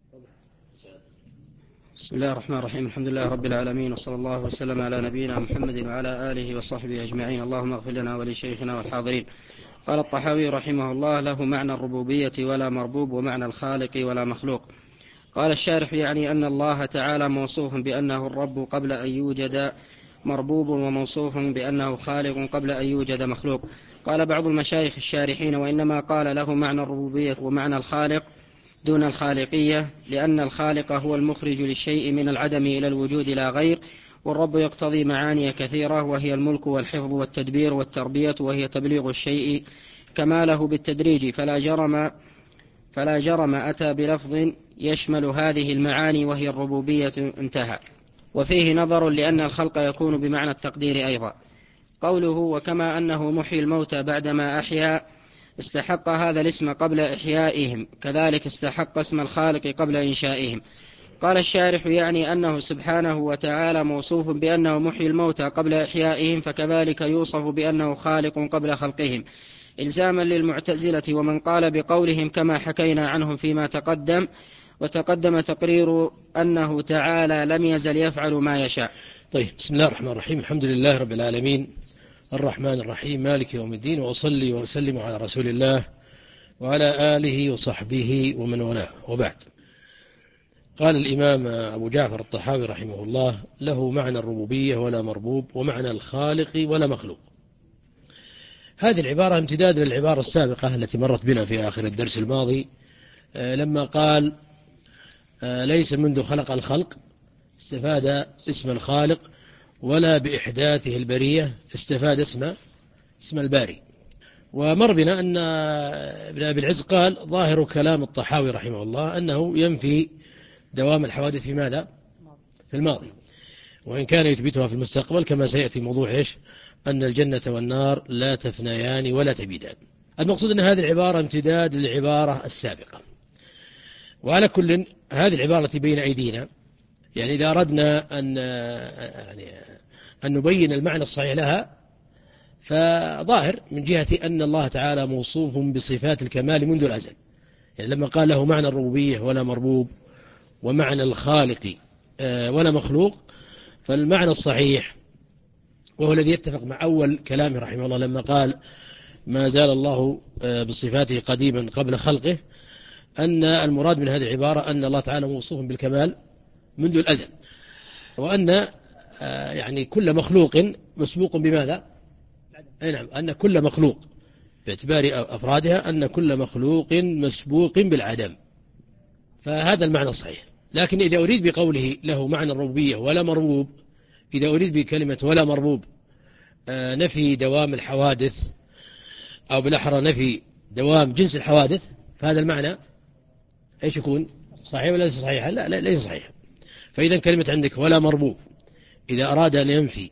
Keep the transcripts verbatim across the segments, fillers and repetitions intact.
بسم الله الرحمن الرحيم. الحمد لله رب العالمين، وصلى الله وسلم على نبينا محمد وعلى آله وصحبه أجمعين. اللهم اغفر لنا ولشيخنا والحاضرين. قال الطحاوي رحمه الله: له معنى الربوبية ولا مربوب، ومعنى الخالق ولا مخلوق. قال الشارح: يعني أن الله تعالى موصوف بأنه الرب قبل أن يوجد مربوب، وموصوف بأنه خالق قبل أن يوجد مخلوق. قال بعض المشايخ الشارحين: وإنما قال له معنى الربوبية ومعنى الخالق دون الخالقية، لأن الخالق هو المخرج للشيء من العدم إلى الوجود لا غير، والرب يقتضي معاني كثيرة، وهي الملك والحفظ والتدبير والتربية، وهي تبليغ الشيء كماله بالتدريج، فلا جرم فلا جرم أتى بلفظ يشمل هذه المعاني وهي الربوبية، انتهى. وفيه نظر، لأن الخلق يكون بمعنى التقدير أيضا. قوله: وكما أنه محيي الموتى بعدما أحيا، استحق هذا الاسم قبل إحيائهم، كذلك استحق اسم الخالق قبل إنشائهم. قال الشارح: يعني أنه سبحانه وتعالى موصوف بأنه محيي الموتى قبل إحيائهم، فكذلك يوصف بأنه خالق قبل خلقهم، إلزاما للمعتزلة ومن قال بقولهم كما حكينا عنهم فيما تقدم. وتقدم تقرير أنه تعالى لم يزل يفعل ما يشاء. طيب، بسم الله الرحمن الرحيم. الحمد لله رب العالمين، الرحمن الرحيم، مالك يوم الدين، وأصلي وأسلم على رسول الله وعلى آله وصحبه ومن والاه، وبعد. قال الإمام أبو جعفر الطحاوي رحمه الله: له معنى الربوبية ولا مربوب، ومعنى الخالق ولا مخلوق. هذه العبارة امتداد للعبارة السابقة التي مرت بنا في آخر الدرس الماضي، لما قال ليس منذ خلق الخلق استفاد اسم الخالق، ولا بإحداثه البرية استفاد اسم اسم الباري. ومر بنا أن ابن أبي العز قال: ظاهر كلام الطحاوي رحمه الله أنه ينفي دوام الحوادث في ماذا؟ في الماضي، وإن كان يثبتها في المستقبل، كما سيأتي موضوع إيش؟ أن الجنة والنار لا تفنيان ولا تبيدان. المقصود أن هذه العبارة امتداد للعبارة السابقة. وعلى كل، هذه العبارة التي بين أيدينا، يعني إذا أردنا أن يعني أن نبين المعنى الصحيح لها، فظاهر من جهة أن الله تعالى موصوف بصفات الكمال منذ الأزل. يعني لما قال له معنى الربوبية ولا مربوب، ومعنى الخالق ولا مخلوق، فالمعنى الصحيح، وهو الذي يتفق مع أول كلامه رحمه الله لما قال ما زال الله بصفاته قديما قبل خلقه، أن المراد من هذه العبارة أن الله تعالى موصوف بالكمال منذ الأزل، وأن يعني كل مخلوق مسبوق بماذا؟ أي نعم، أن كل مخلوق باعتبار أفرادها أن كل مخلوق مسبوق بالعدم. فهذا المعنى الصحيح. لكن إذا أريد بقوله له معنى الربوبية ولا مربوب، إذا أريد بكلمة ولا مربوب نفي دوام الحوادث، أو بالأحرى نفي دوام جنس الحوادث، فهذا المعنى إيش يكون؟ صحيح ولا ليس صحيح؟ لا, لا ليس صحيح. فإذا كلمة عندك ولا مربوب، إذا أراد أن ينفي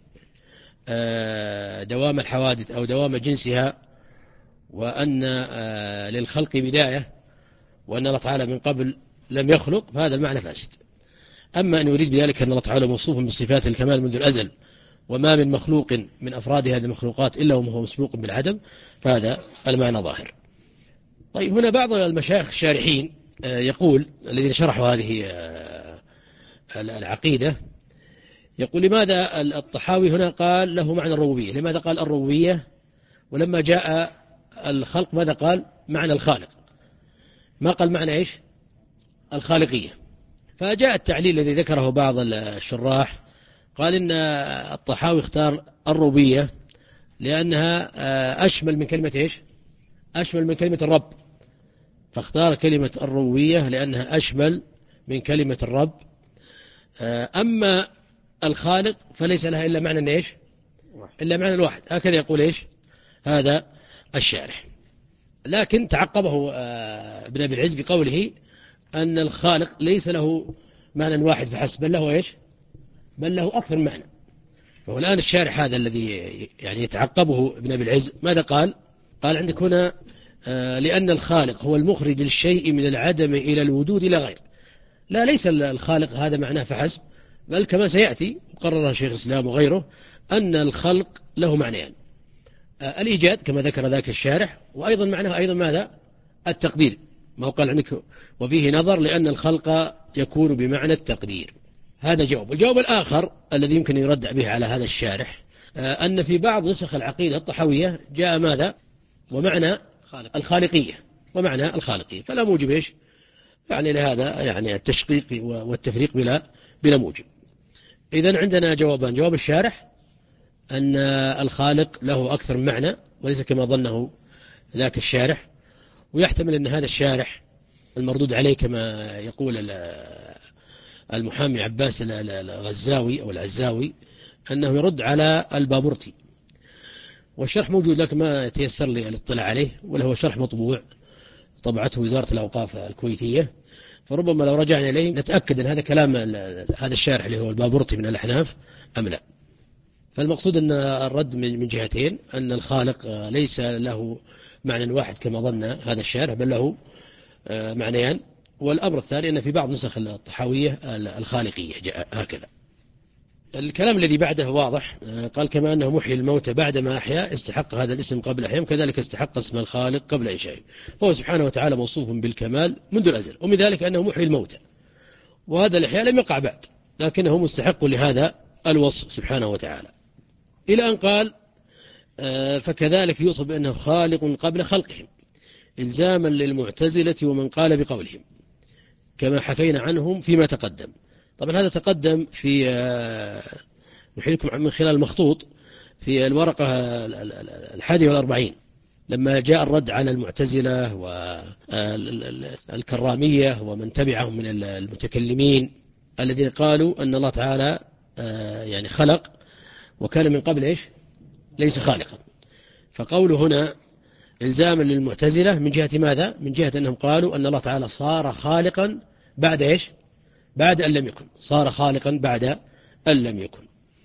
دوام الحوادث أو دوام جنسها، وأن للخلق بداية، وأن الله تعالى من قبل لم يخلق، فهذا المعنى فاسد. أما أن يريد بذلك أن الله تعالى موصوف بصفات الكمال منذ الأزل، وما من مخلوق من أفراد هذه المخلوقات إلا وهو مسبوق بالعدم، فهذا المعنى ظاهر. طيب، هنا بعض المشايخ الشارحين يقول، الذين شرحوا هذه العقيدة، يقول: لماذا الطحاوي هنا قال له معنى الربوبية؟ لماذا قال الربوبية؟ ولما جاء الخلق ماذا قال؟ معنى الخالق. ما قال معنى إيش؟ الخالقية. فجاء التعليل الذي ذكره بعض الشراح، قال إن الطحاوي اختار الربوبية لأنها أشمل من كلمة إيش؟ أشمل من كلمة الرب، فاختار كلمة الربوبية لأنها أشمل من كلمة الرب. أما الخالق فليس لها إلا معنى إيش؟ إلا معنى الواحد. هكذا يقول إيش؟ هذا الشارح. لكن تعقبه ابن أبي العز بقوله أن الخالق ليس له معنى واحد فحسب، بل له إيش؟ بل له أكثر من معنى. فهو الآن الشارح هذا الذي يعني يتعقبه ابن أبي العز ماذا قال؟ قال عندك هنا لأن الخالق هو المخرج للشيء من العدم إلى الوجود لا غير. لا، ليس الخالق هذا معناه فحسب، بل كما سيأتي وقررها شيخ الإسلام وغيره أن الخلق له معنيان: الإيجاد كما ذكر ذاك الشارح، وأيضا معناه أيضا ماذا؟ التقدير. ما قال عندك وفيه نظر لأن الخلق يكون بمعنى التقدير. هذا جواب. الجواب الآخر الذي يمكن يرد به على هذا الشارح أن في بعض نسخ العقيدة الطحاوية جاء ماذا؟ ومعنى الخالقية، ومعنى الخالقية، فلا موجب إيش يعني لهذا يعني التشقيق والتفريق بلا بلا موجب. إذن عندنا جوابان: جواب الشارح أن الخالق له أكثر من معنى وليس كما ظنه ذاك الشارح، ويحتمل أن هذا الشارح المردود عليه كما يقول المحامي عباس الغزاوي أو العزاوي أنه يرد على البابورتي، والشرح موجود لك ما يتيسر لي الاطلاع عليه، وله شرح مطبوع طبعته وزارة الأوقاف الكويتية، فربما لو رجعنا إليه نتأكد أن هذا كلام هذا الشارح اللي هو البابورتي من الأحناف أم لا. فالمقصود أن الرد من جهتين: أن الخالق ليس له معنى واحد كما ظن هذا الشارح، بل له معنيان. والأمر الثاني أن في بعض نسخ الطحاوية الخالقية جاء هكذا. الكلام الذي بعده واضح، قال: كما أنه محيي الموتى بعدما أحيا استحق هذا الاسم قبل أحيام، كذلك استحق اسم الخالق قبل إنشائه، فهو سبحانه وتعالى موصوف بالكمال منذ الأزل، ومن ذلك أنه محيي الموتى، وهذا الإحياء لم يقع بعد، لكنه مستحق لهذا الوصف سبحانه وتعالى، إلى أن قال: فكذلك يوصف بأنه خالق قبل خلقهم، إلزاما للمعتزلة ومن قال بقولهم، كما حكينا عنهم فيما تقدم. طبعا هذا تقدم في نحيلكم من خلال المخطوط في الورقة الحادية والأربعين، لما جاء الرد على المعتزلة والكرامية ومن تبعهم من المتكلمين الذين قالوا أن الله تعالى يعني خلق وكان من قبل إيش ليس خالقا. فقوله هنا إلزاما للمعتزلة من جهة ماذا؟ من جهة أنهم قالوا أن الله تعالى صار خالقا بعد إيش؟ بعد أن لم يكن، صار خالقا بعد أن لم يكن.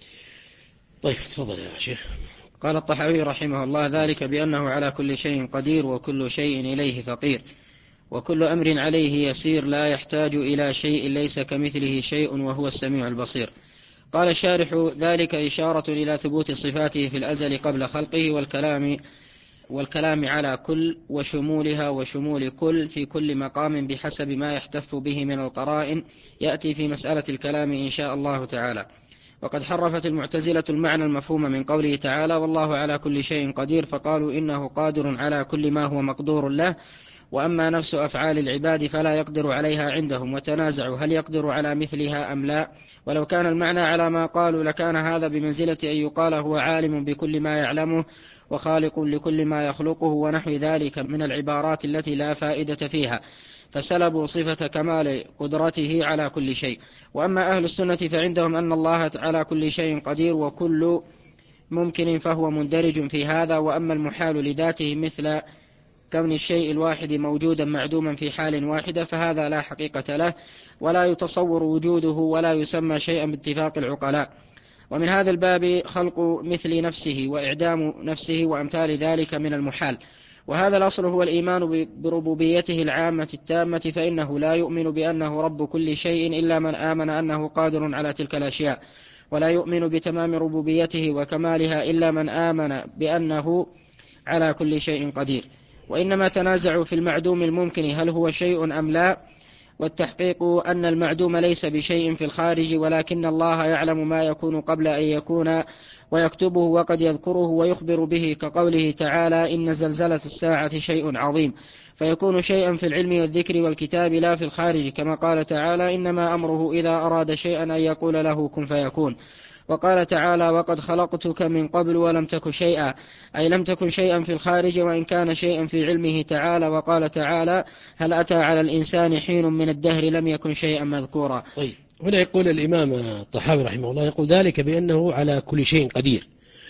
طيب تفضل يا شيخ. قال الطحاوي رحمه الله: ذلك بأنه على كل شيء قدير وكل شيء إليه فقير، وكل أمر عليه يسير، لا يحتاج إلى شيء ليس كمثله شيء وهو السميع البصير. قال الشارح: ذلك إشارة إلى ثبوت صفاته في الأزل قبل خلقه، والكلام والكلام على كل وشمولها وشمول كل في كل مقام بحسب ما يحتف به من القرائن، يأتي في مسألة الكلام إن شاء الله تعالى. وقد حرفت المعتزلة المعنى المفهوم من قوله تعالى: والله على كل شيء قدير، فقالوا إنه قادر على كل ما هو مقدور له، وأما نفس أفعال العباد فلا يقدر عليها عندهم، وتنازعوا هل يقدر على مثلها أم لا. ولو كان المعنى على ما قالوا لكان هذا بمنزلة أن يقال هو عالم بكل ما يعلمه وخالق لكل ما يخلقه ونحو ذلك من العبارات التي لا فائدة فيها، فسلبوا صفة كمال قدرته على كل شيء. وأما أهل السنة فعندهم أن الله على كل شيء قدير وكل ممكن فهو مندرج في هذا، وأما المحال لذاته مثل كون الشيء الواحد موجودا معدوما في حال واحدة فهذا لا حقيقة له ولا يتصور وجوده ولا يسمى شيئا باتفاق العقلاء. ومن هذا الباب خلق مثل نفسه وإعدام نفسه وأمثال ذلك من المحال. وهذا الأصل هو الإيمان بربوبيته العامة التامة، فإنه لا يؤمن بأنه رب كل شيء إلا من آمن أنه قادر على تلك الأشياء، ولا يؤمن بتمام ربوبيته وكمالها إلا من آمن بأنه على كل شيء قدير. وإنما تنازعوا في المعدوم الممكن هل هو شيء أم لا، والتحقيق أن المعدوم ليس بشيء في الخارج، ولكن الله يعلم ما يكون قبل أن يكون ويكتبه وقد يذكره ويخبر به، كقوله تعالى: إن زلزلة الساعة شيء عظيم، فيكون شيئا في العلم والذكر والكتاب لا في الخارج، كما قال تعالى: إنما أمره إذا أراد شيئا أن يقول له كن فيكون. وقال تعالى: وقد خلقتك من قبل ولم تك شيئا، أي لم تكن شيئا في الخارج وإن كان شيئا في علمه تعالى. وقال تعالى: هل أتى على الإنسان حين من الدهر لم يكن شيئا مذكورا. طيب هنا يقول الإمام الطحاوي رحمه الله، يقول ذلك بأنه على كل شيء قدير.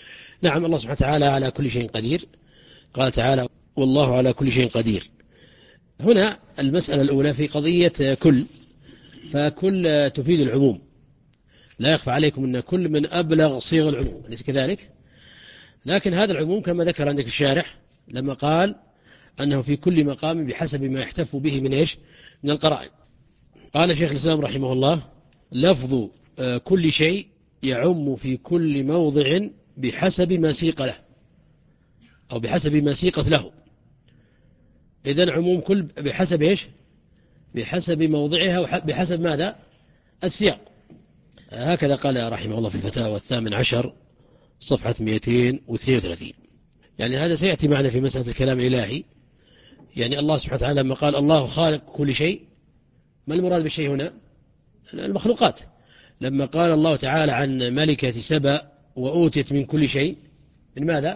نعم الله سبحانه وتعالى على كل شيء قدير، قال تعالى: والله على كل شيء قدير. هنا المسألة الأولى في قضية كل، فكل تفيد العموم، لا يخفى عليكم أن كل من أبلغ صيغ العموم، أليس كذلك؟ لكن هذا العموم كما ذكر عندك الشارح لما قال أنه في كل مقام بحسب ما يحتف به من إيش؟ من القرائن. قال شيخ الإسلام رحمه الله: لفظ كل شيء يعم في كل موضع بحسب ما سيق له أو بحسب ما سيقت له. إذن عموم كل بحسب إيش؟ بحسب موضعها وبحسب ماذا؟ السياق. هكذا قال رحمه الله في الفتاوى الثامن عشر صفحة مئتين واثنين وثلاثين. يعني هذا سيأتي معنا في مسألة الكلام الإلهي. يعني الله سبحانه وتعالى لما قال الله خالق كل شيء، ما المراد بالشيء هنا؟ المخلوقات. لما قال الله تعالى عن ملكة سبأ وأوتت من كل شيء، من ماذا؟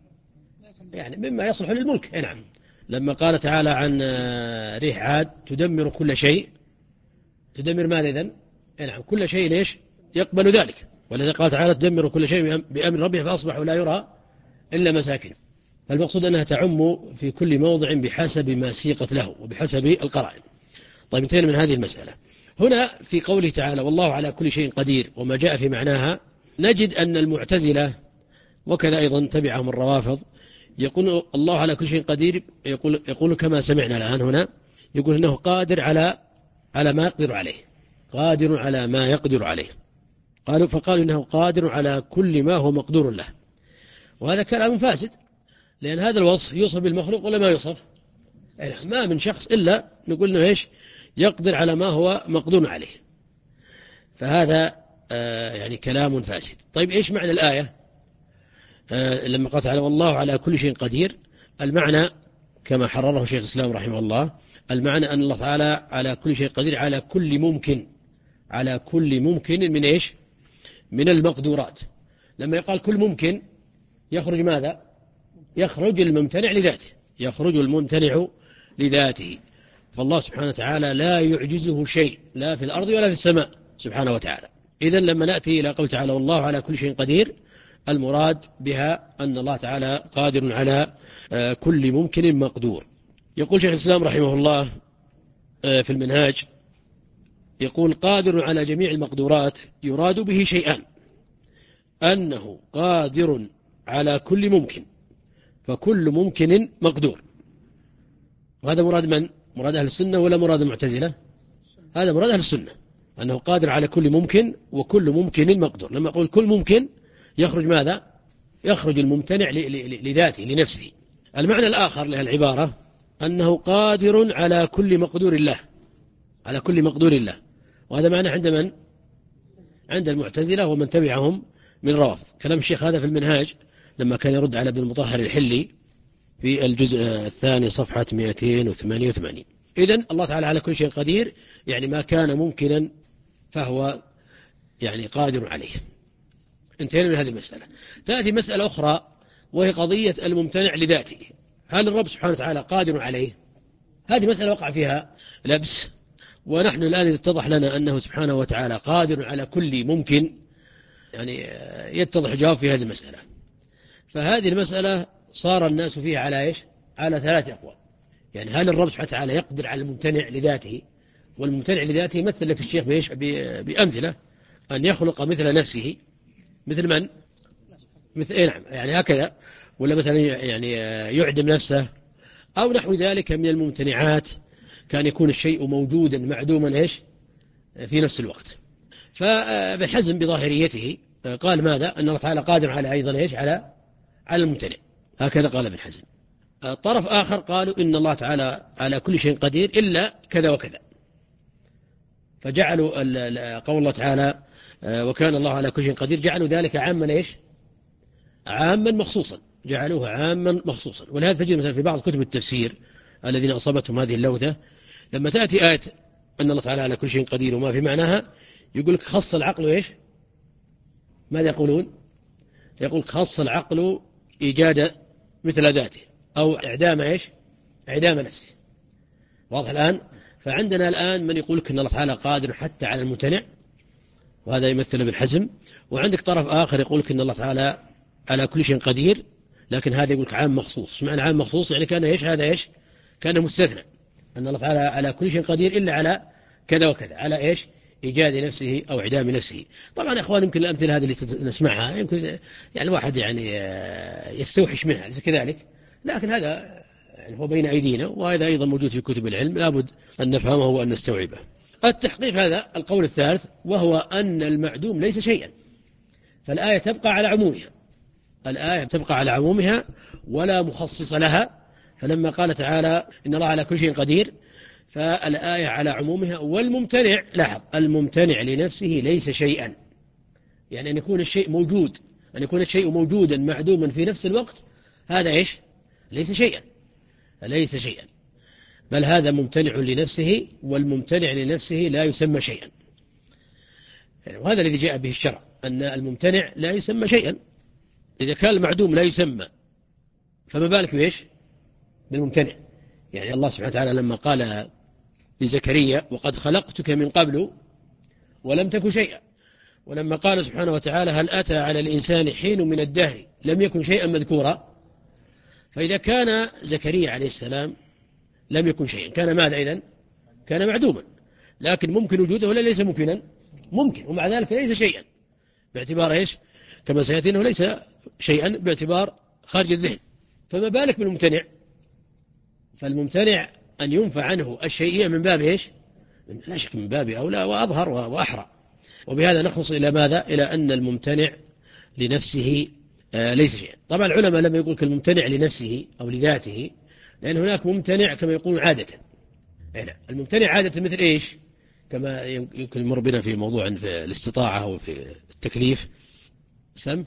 يعني مما يصلح للملك. نعم. لما قال تعالى عن ريح عاد تدمر كل شيء، تدمر ماذا إذن؟ نعم، كل شيء ليش؟ يقبل ذلك. ولذا قال تعالى تدمر كل شيء بأمر ربه فأصبحوا لا يرى إلا مساكن. فالمقصود أنها تعم في كل موضع بحسب ما سيقت له وبحسب القرائن. طيب، انتهينا من هذه المسألة. هنا في قوله تعالى والله على كل شيء قدير وما جاء في معناها، نجد أن المعتزلة وكذا أيضا تبعهم الروافض يقول الله على كل شيء قدير، يقول, يقول كما سمعنا الآن هنا، يقول أنه قادر على على ما يقدر عليه، قادر على ما يقدر عليه. قالوا فقالوا إنه قادر على كل ما هو مقدور له. وهذا كلام فاسد، لأن هذا الوصف يوصف بالمخلوق ولا ما يوصف؟ ما من شخص إلا نقول إنه إيش؟ يقدر على ما هو مقدور عليه. فهذا آه يعني كلام فاسد. طيب، إيش معنى الآية؟ آه لما قال تعالى والله على كل شيء قدير، المعنى كما حرره شيخ الإسلام رحمه الله، المعنى أن الله تعالى على كل شيء قدير على كل ممكن، على كل ممكن من إيش؟ من المقدورات. لما يقال كل ممكن يخرج ماذا؟ يخرج الممتنع لذاته، يخرج الممتنع لذاته. فالله سبحانه وتعالى لا يعجزه شيء لا في الأرض ولا في السماء سبحانه وتعالى. إذن لما نأتي إلى قول تعالى والله على كل شيء قدير، المراد بها أن الله تعالى قادر على كل ممكن مقدور. يقول شيخ الإسلام رحمه الله في المنهاج، يقول قادر على جميع المقدورات يراد به شيئان: أنه قادر على كل ممكن، فكل ممكن مقدور. وهذا مراد من؟ مراد أهل السنة ولا مراد المعتزلة؟ هذا مراد أهل السنة، أنه قادر على كل ممكن وكل ممكن مقدور. لما أقول كل ممكن يخرج ماذا؟ يخرج الممتنع لذاته لنفسه. المعنى الآخر لها العبارة أنه قادر على كل مقدور الله، على كل مقدور الله. وهذا معنى عند من؟ عند المعتزلة ومن تبعهم من روافض. كلام الشيخ هذا في المنهاج لما كان يرد على ابن المطهر الحلي في الجزء الثاني صفحة مئتين وثمانية وثمانين. إذن الله تعالى على كل شيء قدير، يعني ما كان ممكنا فهو يعني قادر عليه. انتهينا من هذه المسألة. تأتي مسألة أخرى وهي قضية الممتنع لذاته. هل الرب سبحانه وتعالى قادر عليه؟ هذه مسألة وقع فيها لبس، ونحن الآن اتضح لنا أنه سبحانه وتعالى قادر على كل ممكن، يعني يتضح جواب في هذه المسألة. فهذه المسألة صار الناس فيها على إيش؟ على ثلاث أقوال. يعني هل الرب سبحانه وتعالى يقدر على الممتنع لذاته؟ والممتنع لذاته مثل لك الشيخ بإيش؟ بأمثلة، أن يخلق مثل نفسه. مثل من؟ مثل إيه؟ نعم، يعني هكذا. ولا مثلا يعني يعدم نفسه أو نحو ذلك من الممتنعات، كان يكون الشيء موجودا معدوما إيش؟ في نفس الوقت. فابن حزم بظاهريته قال ماذا؟ أن الله تعالى قادر على أيضا إيش؟ على على الممتنع. هكذا قال ابن حزم. طرف آخر قالوا إن الله تعالى على كل شيء قدير إلا كذا وكذا، فجعلوا قول الله تعالى وكان الله على كل شيء قدير، جعلوا ذلك عاما إيش؟ عاما مخصوصا، جعلوه عاما مخصوصا. ولهذا تجد مثلا في بعض كتب التفسير الذين أصابتهم هذه اللوثة، لما تأتي آية أن الله تعالى على كل شيء قدير وما في معناها، يقول لك خص العقل إيش؟ ماذا يقولون؟ يقول خص العقل إيجاد مثل ذاته أو إعدام إيش؟ إعدام نفسه. واضح الآن؟ فعندنا الآن من يقول لك أن الله تعالى قادر حتى على الممتنع، وهذا يمثل ابن حزم. وعندك طرف آخر يقول لك أن الله تعالى على كل شيء قدير، لكن هذا يقول لك عام مخصوص. معنى عام مخصوص يعني كان إيش؟ هذا إيش؟ كان مستثنى، أن الله تعالى على كل شيء قدير إلا على كذا وكذا، على إيش؟ إيجاد نفسه أو إعدام نفسه. طبعا يا إخوان يمكن الأمثلة هذه اللي نسمعها يمكن يعني الواحد يعني يستوحش منها كذلك، لكن هذا يعني هو بين أيدينا، وهذا أيضا موجود في كتب العلم، لابد أن نفهمه وأن نستوعبه. التحقيق هذا القول الثالث، وهو أن المعدوم ليس شيئا، فالآية تبقى على عمومها، الآية تبقى على عمومها ولا مخصص لها فلما قال تعالى إن الله على كل شيء قدير فالآية على عمومها. والممتنع، لاحظ، الممتنع لنفسه ليس شيئا، يعني أن يكون الشيء موجود، أن يكون الشيء موجودا معدوما في نفس الوقت، هذا إيش؟ ليس شيئا، ليس شيئا، بل هذا ممتنع لنفسه، والممتنع لنفسه لا يسمى شيئا. يعني وهذا الذي جاء به الشرع، أن الممتنع لا يسمى شيئا. إذا كان المعدوم لا يسمى فما بالك بإيش؟ بالممتنع. يعني الله سبحانه وتعالى لما قال لزكريا وقد خلقتك من قبل ولم تك شيئا، ولما قال سبحانه وتعالى هل أتى على الإنسان حين من الدهر لم يكن شيئا مذكورا، فإذا كان زكريا عليه السلام لم يكن شيئا كان ماذا إذن؟ كان معدوما، لكن ممكن وجوده ولا ليس ممكنا؟ ممكن، ومع ذلك ليس شيئا باعتبار إيش؟ كما سيأتي أنه ليس شيئا باعتبار خارج الذهن، فما بالك بالممتنع؟ فالممتنع أن ينفع عنه الشيئية من باب إيش؟ لا شك من باب أولى وأظهر وأحرى. وبهذا نخلص إلى ماذا؟ إلى أن الممتنع لنفسه آه ليس شيئا. طبعا العلماء لم يقول الممتنع لنفسه أو لذاته، لأن هناك ممتنع كما يقول عادة. يعني الممتنع عادة مثل إيش؟ كما يمكن يمر بنا في موضوع في الاستطاعة وفي التكليف. سم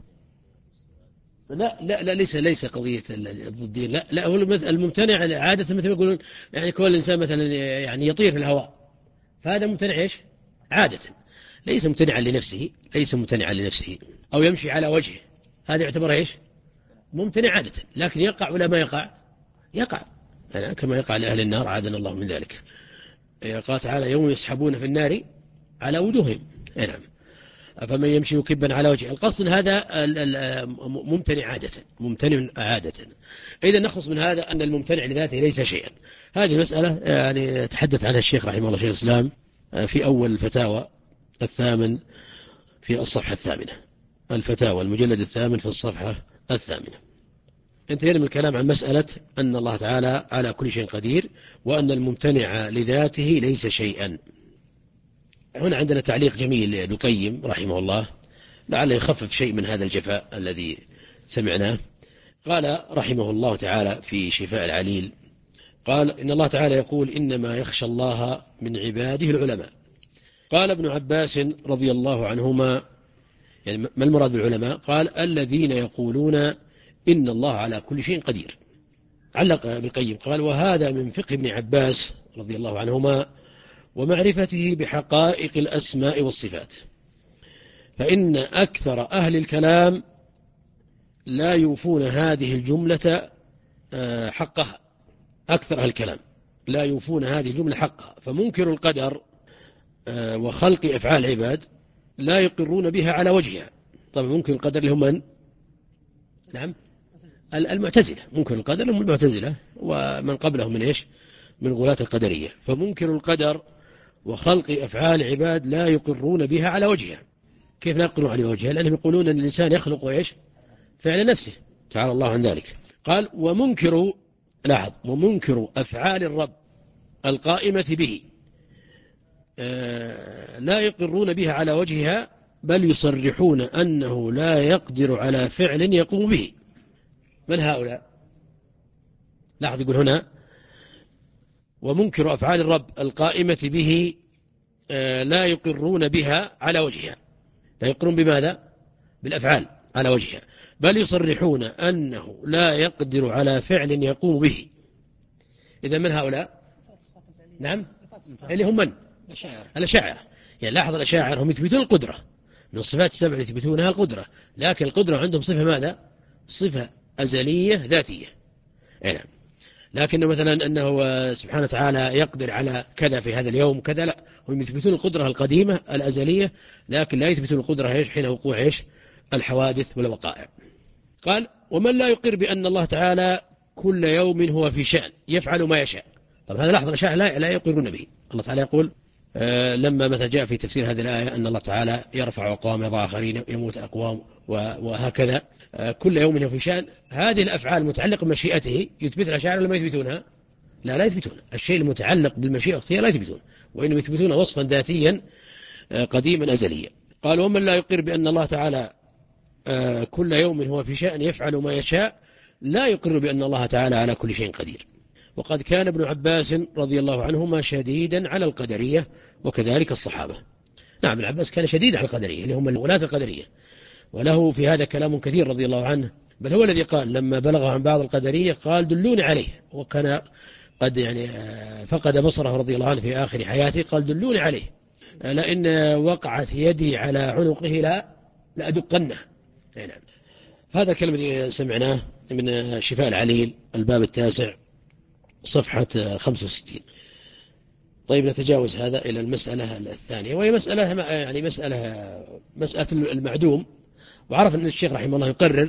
لا لا لا ليس ليس قضية الضدين، لا لا هو الممتنع عادة مثل ما يقولون يعني كل إنسان مثلا يعني يطير في الهواء، فهذا ممتنع إيش؟ عادة، ليس ممتنعا لنفسه، ليس ممتنعا لنفسه. أو يمشي على وجهه، هذا يعتبر إيش؟ ممتنع عادة، لكن يقع ولا ما يقع؟ يقع، يعني كما يقع لأهل النار عادنا الله من ذلك. قال تعالى يوم يسحبون في النار على وجوههم. نعم. فمن يمشي كبا على وجهه، القصد هذا ممتنع عادة، ممتنع عادة. إذا نخلص من هذا أن الممتنع لذاته ليس شيئا. هذه مسألة يعني تحدث عنها الشيخ رحمه الله شيخ الإسلام في أول الفتاوى الثامن في الصفحة الثامنة، الفتاوى المجلد الثامن في الصفحة الثامنة. انتهينا من الكلام عن مسألة أن الله تعالى على كل شيء قدير، وأن الممتنع لذاته ليس شيئا. هنا عندنا تعليق جميل لابن القيم رحمه الله، لعله يخفف شيء من هذا الجفاء الذي سمعناه. قال رحمه الله تعالى في شفاء العليل، قال إن الله تعالى يقول إنما يخشى الله من عباده العلماء. قال ابن عباس رضي الله عنهما، يعني ما المراد بالعلماء؟ قال الذين يقولون إن الله على كل شيء قدير. علق ابن القيم قال وهذا من فقه ابن عباس رضي الله عنهما ومعرفته بحقائق الأسماء والصفات، فإن أكثر أهل الكلام لا يوفون هذه الجملة حقها. أكثر أهل الكلام لا يوفون هذه الجملة حقها، فمنكر القدر وخلق أفعال العباد لا يقرون بها على وجهها. طبعا منكر القدر اللي هم من؟ نعم المعتزلة، منكر القدر هم المعتزلة ومن قبلهم من إيش؟ من غلاة القدرية. فمنكر القدر وخلق أفعال عباد لا يقرون بها على وجهها. كيف لا يقرون على وجهها؟ لأنهم يقولون أن الإنسان يخلق إيش؟ فعل نفسه، تعالى الله عن ذلك. قال ومنكر، لاحظ، ومنكر أفعال الرب القائمة به لا يقرون بها على وجهها، بل يصرحون أنه لا يقدر على فعل يقوم به. من هؤلاء؟ لاحظ يقول هنا ومنكر أفعال الرب القائمة به لا يقرون بها على وجهها. لا يقرون بماذا؟ بالأفعال على وجهها، بل يصرحون أنه لا يقدر على فعل يقوم به. إذا من هؤلاء؟ نعم اللي هم من؟ الأشاعرة. يعني لاحظ الأشاعرة هم يثبتون القدرة، من الصفات السبع اللي يثبتونها القدرة، لكن القدرة عندهم صفة ماذا؟ صفة أزلية ذاتية. نعم. لكن مثلا أنه سبحانه وتعالى يقدر على كذا في هذا اليوم كذا، لا، هم يثبتون القدرة القديمة الأزلية، لكن لا يثبتون القدرة إيش؟ حين وقوع إيش؟ الحوادث والوقائع. قال ومن لا يقر بأن الله تعالى كل يوم هو في شأن يفعل ما يشاء. طب هذا لاحظ الأشاعرة لا, لا يقرون به. الله تعالى يقول آه لما مثلا جاء في تفسير هذه الآية أن الله تعالى يرفع أقوام يضع آخرين يموت أقوام وهكذا آه كل يوم هو في شأن. هذه الأفعال المتعلقة بمشيئته يثبت الأشاعرة ولا ما يثبتونها؟ لا لا يثبتون. الشيء المتعلق بالمشيئة والخيار لا يثبتون، وإنهم يثبتون وصفا ذاتيا آه قديما أزليا. قال ومن لا يقر بأن الله تعالى آه كل يوم هو في شأن يفعل ما يشاء لا يقر بأن الله تعالى على كل شيء قدير. وقد كان ابن عباس رضي الله عنهما شديدا على القدرية وكذلك الصحابة. نعم ابن عباس كان شديدا على القدرية اللي هم الولاة القدرية، وله في هذا كلام كثير رضي الله عنه، بل هو الذي قال لما بلغ عن بعض القدرية قال دلوني عليه، وكان قد يعني فقد بصره رضي الله عنه في آخر حياته، قال دلوني عليه لأن وقعت يدي على عنقه لا لأدقنه. نعم. هذا الكلام الذي سمعناه من شفاء العليل الباب التاسع صفحة خمسة وستين. طيب نتجاوز هذا إلى المسألة الثانية، وهي مسألة يعني مسألة مسألة المعدوم. وعرف أن الشيخ رحمه الله يقرر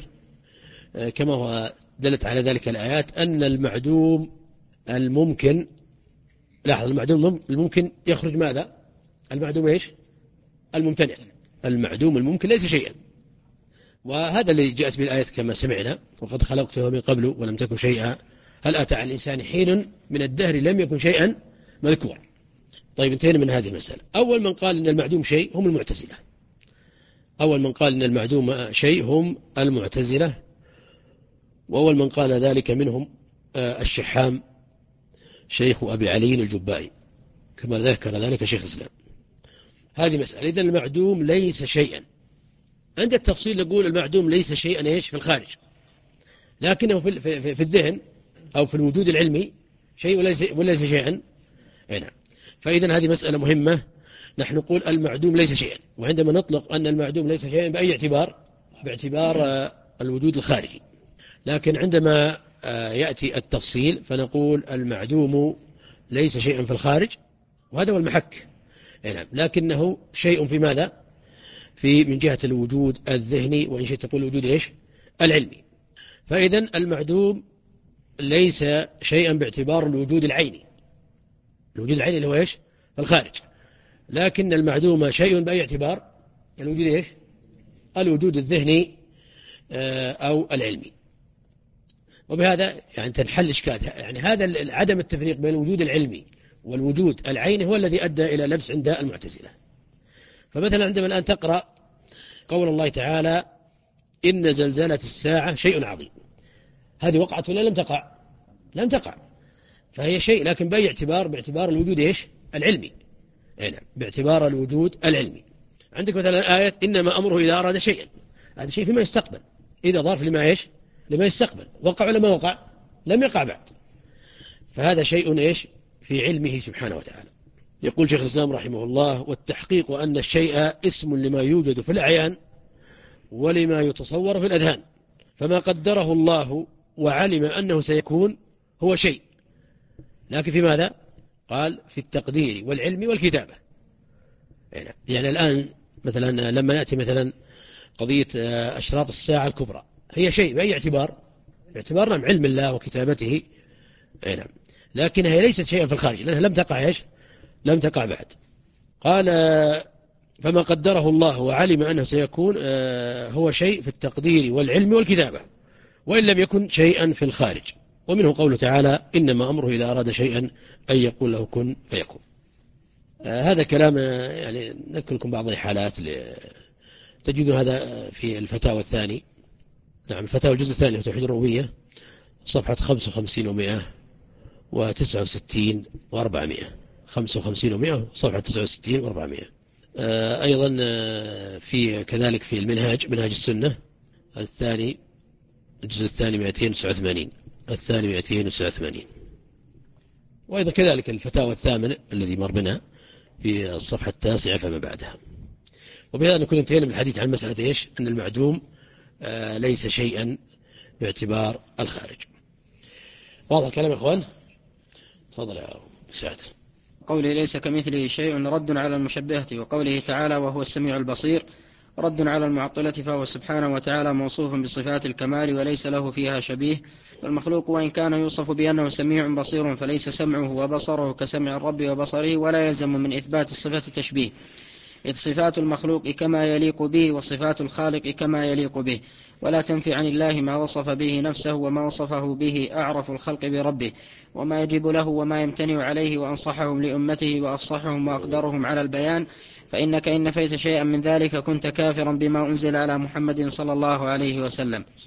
كما هو دلت على ذلك الآيات أن المعدوم الممكن، لاحظ المعدوم الممكن يخرج ماذا؟ المعدوم إيش؟ الممتنع. المعدوم الممكن ليس شيئا، وهذا الذي جاءت بالآية كما سمعنا وقد خلقته من قبل ولم تكن شيئا هل أتى على الإنسان حين من الدهر لم يكن شيئا مذكورا. طيب انتهينا من هذه المسألة. أول من قال أن المعدوم شيء هم المعتزلة. أول من قال أن المعدوم شيء هم المعتزلة، وأول من قال ذلك منهم الشحام شيخ أبي علي الجبائي كما ذكر ذلك شيخ الإسلام. هذه مسألة. إذن المعدوم ليس شيئا. عند التفصيل نقول المعدوم ليس شيئا إيش في الخارج، لكنه في, في, في الذهن أو في الوجود العلمي شيء وليس, وليس شيئا. نعم. فإذا هذه مسألة مهمة. نحن نقول المعدوم ليس شيئا، وعندما نطلق أن المعدوم ليس شيئا بأي اعتبار؟ باعتبار الوجود الخارجي. لكن عندما يأتي التفصيل فنقول المعدوم ليس شيئا في الخارج، وهذا هو المحك. نعم. لكنه شيء في ماذا؟ في من جهة الوجود الذهني، وإن شئت تقول الوجود إيش؟ العلمي. فإذا المعدوم ليس شيئا باعتبار الوجود العيني. الوجود العيني اللي هو إيش؟ الخارج. لكن المعدوم شيء بأي اعتبار؟ الوجود إيش؟ الوجود الذهني أو العلمي. وبهذا يعني تنحل إشكال. يعني هذا عدم التفريق بين الوجود العلمي والوجود العيني هو الذي أدى إلى لبس عند المعتزلة. فمثلا عندما الآن تقرأ قول الله تعالى إن زلزلة الساعة شيء عظيم، هذه وقعت ولا لم تقع؟ لم تقع، فهي شيء لكن بأي اعتبار؟ باعتبار الوجود إيش؟ العلمي. نعم، باعتبار الوجود العلمي. عندك مثلا آية إنما أمره إذا أراد شيئا، هذا شيء فيما يستقبل، إذا ظرف لما إيش؟ لما يستقبل. وقع ولا ما وقع؟ لم يقع بعد. فهذا شيء إيش؟ في علمه سبحانه وتعالى. يقول شيخ الإسلام رحمه الله والتحقيق أن الشيء اسم لما يوجد في الأعيان ولما يتصور في الأذهان، فما قدره الله وعلم أنه سيكون هو شيء، لكن في ماذا؟ قال في التقدير والعلم والكتابة. يعني الآن مثلا لما نأتي مثلا قضية أشراط الساعة الكبرى، هي شيء بأي اعتبار؟ باعتبار نعم علم الله وكتابته، نعم، لكنها ليست شيئا في الخارج لأنها لم تقع إيش؟ لم تقع بعد. قال فما قدره الله وعلم أنه سيكون هو شيء في التقدير والعلم والكتابة، وإن لم يكن شيئا في الخارج. ومنه قوله تعالى إنما أمره إذا أراد شيئا أن يقول له كن فيكون. هذا كلام يعني نذكر لكم بعض الحالات تجدون هذا في الفتاوى الثاني. نعم، الفتاوى الجزء الثاني توحيد الربوبية صفحة خمسة وخمسين ومئة وتسعة وستين وأربعمائة، خمسة وخمسين ومئة صفحة تسعة وستين وأربعمائة. أيضا في كذلك في المنهاج منهاج السنة الثاني الجزء الثاني مئتين وتسعة وثمانين، الثاني مئتين وتسعة وثمانين. وأيضا كذلك الفتاوى الثامن الذي مر بنا في الصفحة التاسعة فما بعدها. وبهذا نكون انتهينا من الحديث عن مسألة إيش؟ أن المعدوم آه ليس شيئا باعتبار الخارج. واضح الكلام يا إخوان؟ تفضل يا مساعد. قوله ليس كمثله شيء رد على المشبهة، وقوله تعالى وهو السميع البصير رد على المعطلة، فهو سبحانه وتعالى موصوف بصفات الكمال وليس له فيها شبيه. فالمخلوق وإن كان يوصف بأنه سميع بصير فليس سمعه وبصره كسمع الرب وبصره، ولا يلزم من إثبات الصفة تشبيه، إذ صفات المخلوق كما يليق به وصفات الخالق كما يليق به، ولا تنفي عن الله ما وصف به نفسه وما وصفه به أعرف الخلق بربه، وما يجب له وما يمتنع عليه، وأنصحهم لأمته وأفصحهم وأقدرهم على البيان. فإنك إن نفيت شيئا من ذلك كنت كافرا بما أنزل على محمد صلى الله عليه وسلم.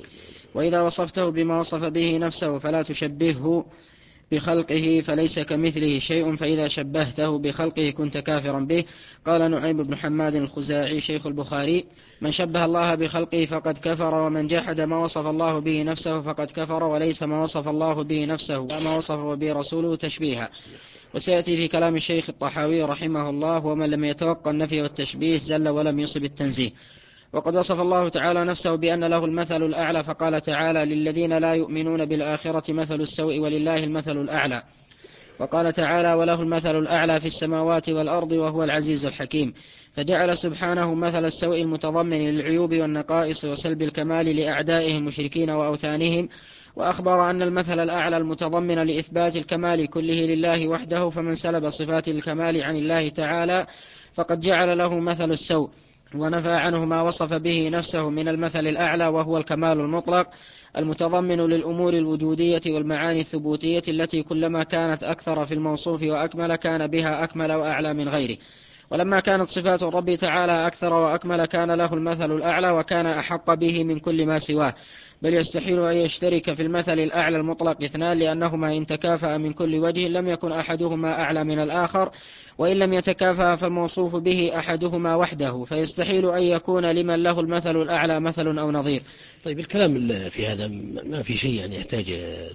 وإذا وصفته بما وصف به نفسه فلا تشبهه بخلقه فليس كمثله شيء، فإذا شبهته بخلقه كنت كافرا به. قال نعيم بن حماد الخزاعي شيخ البخاري: من شبه الله بخلقه فقد كفر، ومن جحد ما وصف الله به نفسه فقد كفر، وليس ما وصف الله به نفسه وما وصفه به رسوله تشبيها. وسيأتي في كلام الشيخ الطحاوي رحمه الله: ومن لم يتوقع النفي والتشبيه زل ولم يصب التنزيه. وقد وصف الله تعالى نفسه بأن له المثل الأعلى، فقال تعالى: للذين لا يؤمنون بالآخرة مثل السوء ولله المثل الأعلى. وقال تعالى: وله المثل الأعلى في السماوات والأرض وهو العزيز الحكيم. فجعل سبحانه مثل السوء المتضمن للعيوب والنقائص وسلب الكمال لأعدائه المشركين وأوثانهم، وأخبر أن المثل الأعلى المتضمن لإثبات الكمال كله لله وحده، فمن سلب صفات الكمال عن الله تعالى فقد جعل له مثل السوء، ونفى عنه ما وصف به نفسه من المثل الأعلى وهو الكمال المطلق المتضمن للأمور الوجودية والمعاني الثبوتية، التي كلما كانت أكثر في الموصوف وأكمل كان بها أكمل وأعلى من غيره. ولما كانت صفات الرب تعالى أكثر وأكمل كان له المثل الأعلى وكان أحق به من كل ما سواه، بل يستحيل أن يشترك في المثل الأعلى المطلق اثنان، لأنهما إن تكافأ من كل وجه لم يكن أحدهما أعلى من الآخر، وإن لم يتكافأ فالموصوف به أحدهما وحده، فيستحيل أن يكون لمن له المثل الأعلى مثل أو نظير. طيب، الكلام في هذا ما في شيء يعني يحتاج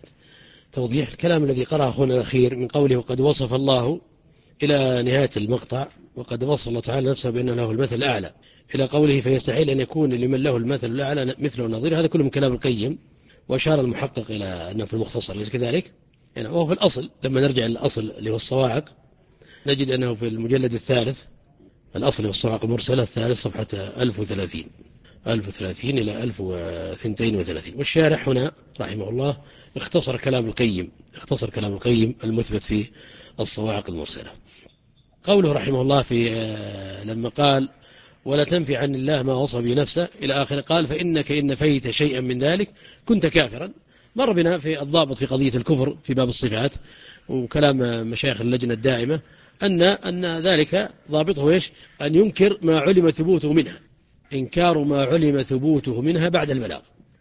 توضيح. الكلام الذي قرأه أخونا الأخير من قوله: وقد وصف الله، إلى نهاية المقطع: وقد وصف الله تعالى نفسه بأن له المثل الأعلى، إلى قوله: فيستحيل أن يكون لمن له المثل الأعلى مثله نظير. هذا كله من كلام القيم، وأشار المحقق إلى أنه في المختصر ليس كذلك يعني. وهو في الأصل، لما نرجع للأصل اللي هو الصواعق، نجد أنه في المجلد الثالث، الأصل هو الصواعق المرسلة الثالث، صفحة ألف وثلاثين ألف وثلاثين إلى ألف واثنين وثلاثين. والشارح هنا رحمه الله اختصر كلام القيم اختصر كلام القيم المثبت في الصواعق المرسلة. قوله رحمه الله في لما قال: ولا تنفي عن الله ما وصف بنفسه إلى آخر، قال: فإنك إن نفيت شيئا من ذلك كنت كافرا. مر بنا في الضابط في قضية الكفر في باب الصفات، وكلام مشايخ اللجنة الدائمة أن أن ذلك ضابطه إيش؟ أن ينكر ما علم ثبوته منها، إنكار ما علم ثبوته منها بعد البلاغ،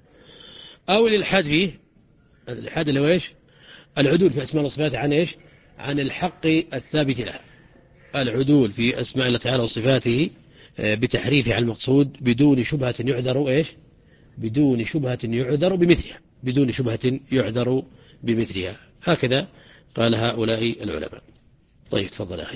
أو الإلحاد فيه. الإلحاد اللي هو إيش؟ العدول في أسماء والصفات عن إيش؟ عن الحق الثابت له. العدول في أسماء الله تعالى وصفاته بتحريفه عن المقصود بدون شبهة يعذر إيش؟ بدون شبهة يعذر بمثلها بدون شبهة يعذر بمثلها. هكذا قال هؤلاء العلماء. طيب، تفضل أخي.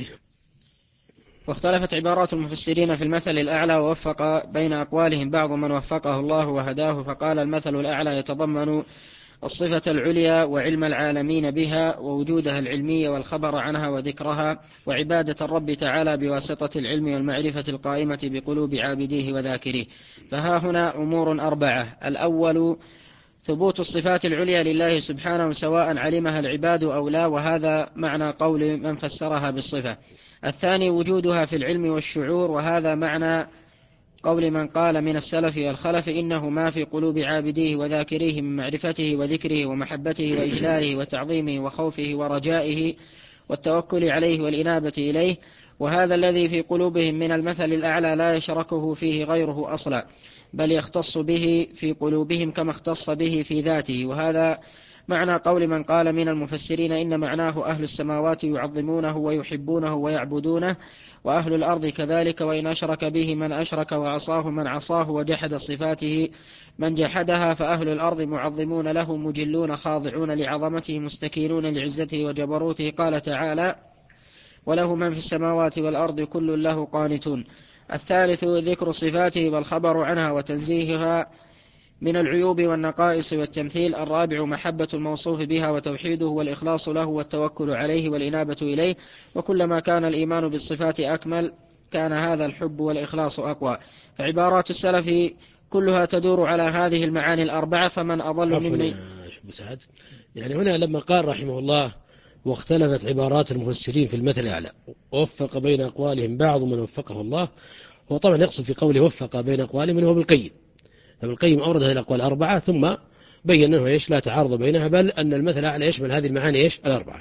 واختلفت عبارات المفسرين في المثل الأعلى، ووفق بين أقوالهم بعض من وفقه الله وهداه، فقال: المثل الأعلى يتضمن الصفة العليا وعلم العالمين بها ووجودها العلمي والخبر عنها وذكرها وعبادة الرب تعالى بواسطة العلم والمعرفة القائمة بقلوب عابديه وذاكريه. فها هنا أمور أربعة: الأول ثبوت الصفات العليا لله سبحانه سواء علمها العباد أو لا، وهذا معنى قول من فسرها بالصفة. الثاني وجودها في العلم والشعور، وهذا معنى قول من قال من السلف والخلف: إنه ما في قلوب عابديه وذاكريه من معرفته وذكره ومحبته وإجلاله وتعظيمه وخوفه ورجائه والتوكل عليه والإنابة إليه، وهذا الذي في قلوبهم من المثل الأعلى لا يشركه فيه غيره أصلا، بل يختص به في قلوبهم كما اختص به في ذاته. وهذا معنى قول من قال من المفسرين: إن معناه أهل السماوات يعظمونه ويحبونه ويعبدونه، وأهل الأرض كذلك، وإن أشرك به من أشرك وعصاه من عصاه وجحد صفاته من جحدها، فأهل الأرض معظمون له مجلون خاضعون لعظمته مستكينون لعزته وجبروته. قال تعالى: وله من في السماوات والأرض كل له قانتون. الثالث ذكر صفاته والخبر عنها وتنزيهها من العيوب والنقائص والتمثيل. الرابع محبة الموصوف بها وتوحيده والإخلاص له والتوكل عليه والإنابة إليه، وكلما كان الإيمان بالصفات أكمل كان هذا الحب والإخلاص أقوى. فعبارات السلف كلها تدور على هذه المعاني الأربعة، فمن أضل ممن مساعد. يعني هنا لما قال رحمه الله: واختلفت عبارات المفسرين في المثل الأعلى، ووفق بين أقوالهم بعض من وفقه الله، هو طبعا يقصد في قوله وفق بين أقوالهم من هو بالقيم. ابن القيم أورد هذه الأقوال الأربعة ثم بين أنه إيش لا تعارض بينها، بل أن المثل الأعلى يشمل هذه المعاني إيش الأربعة.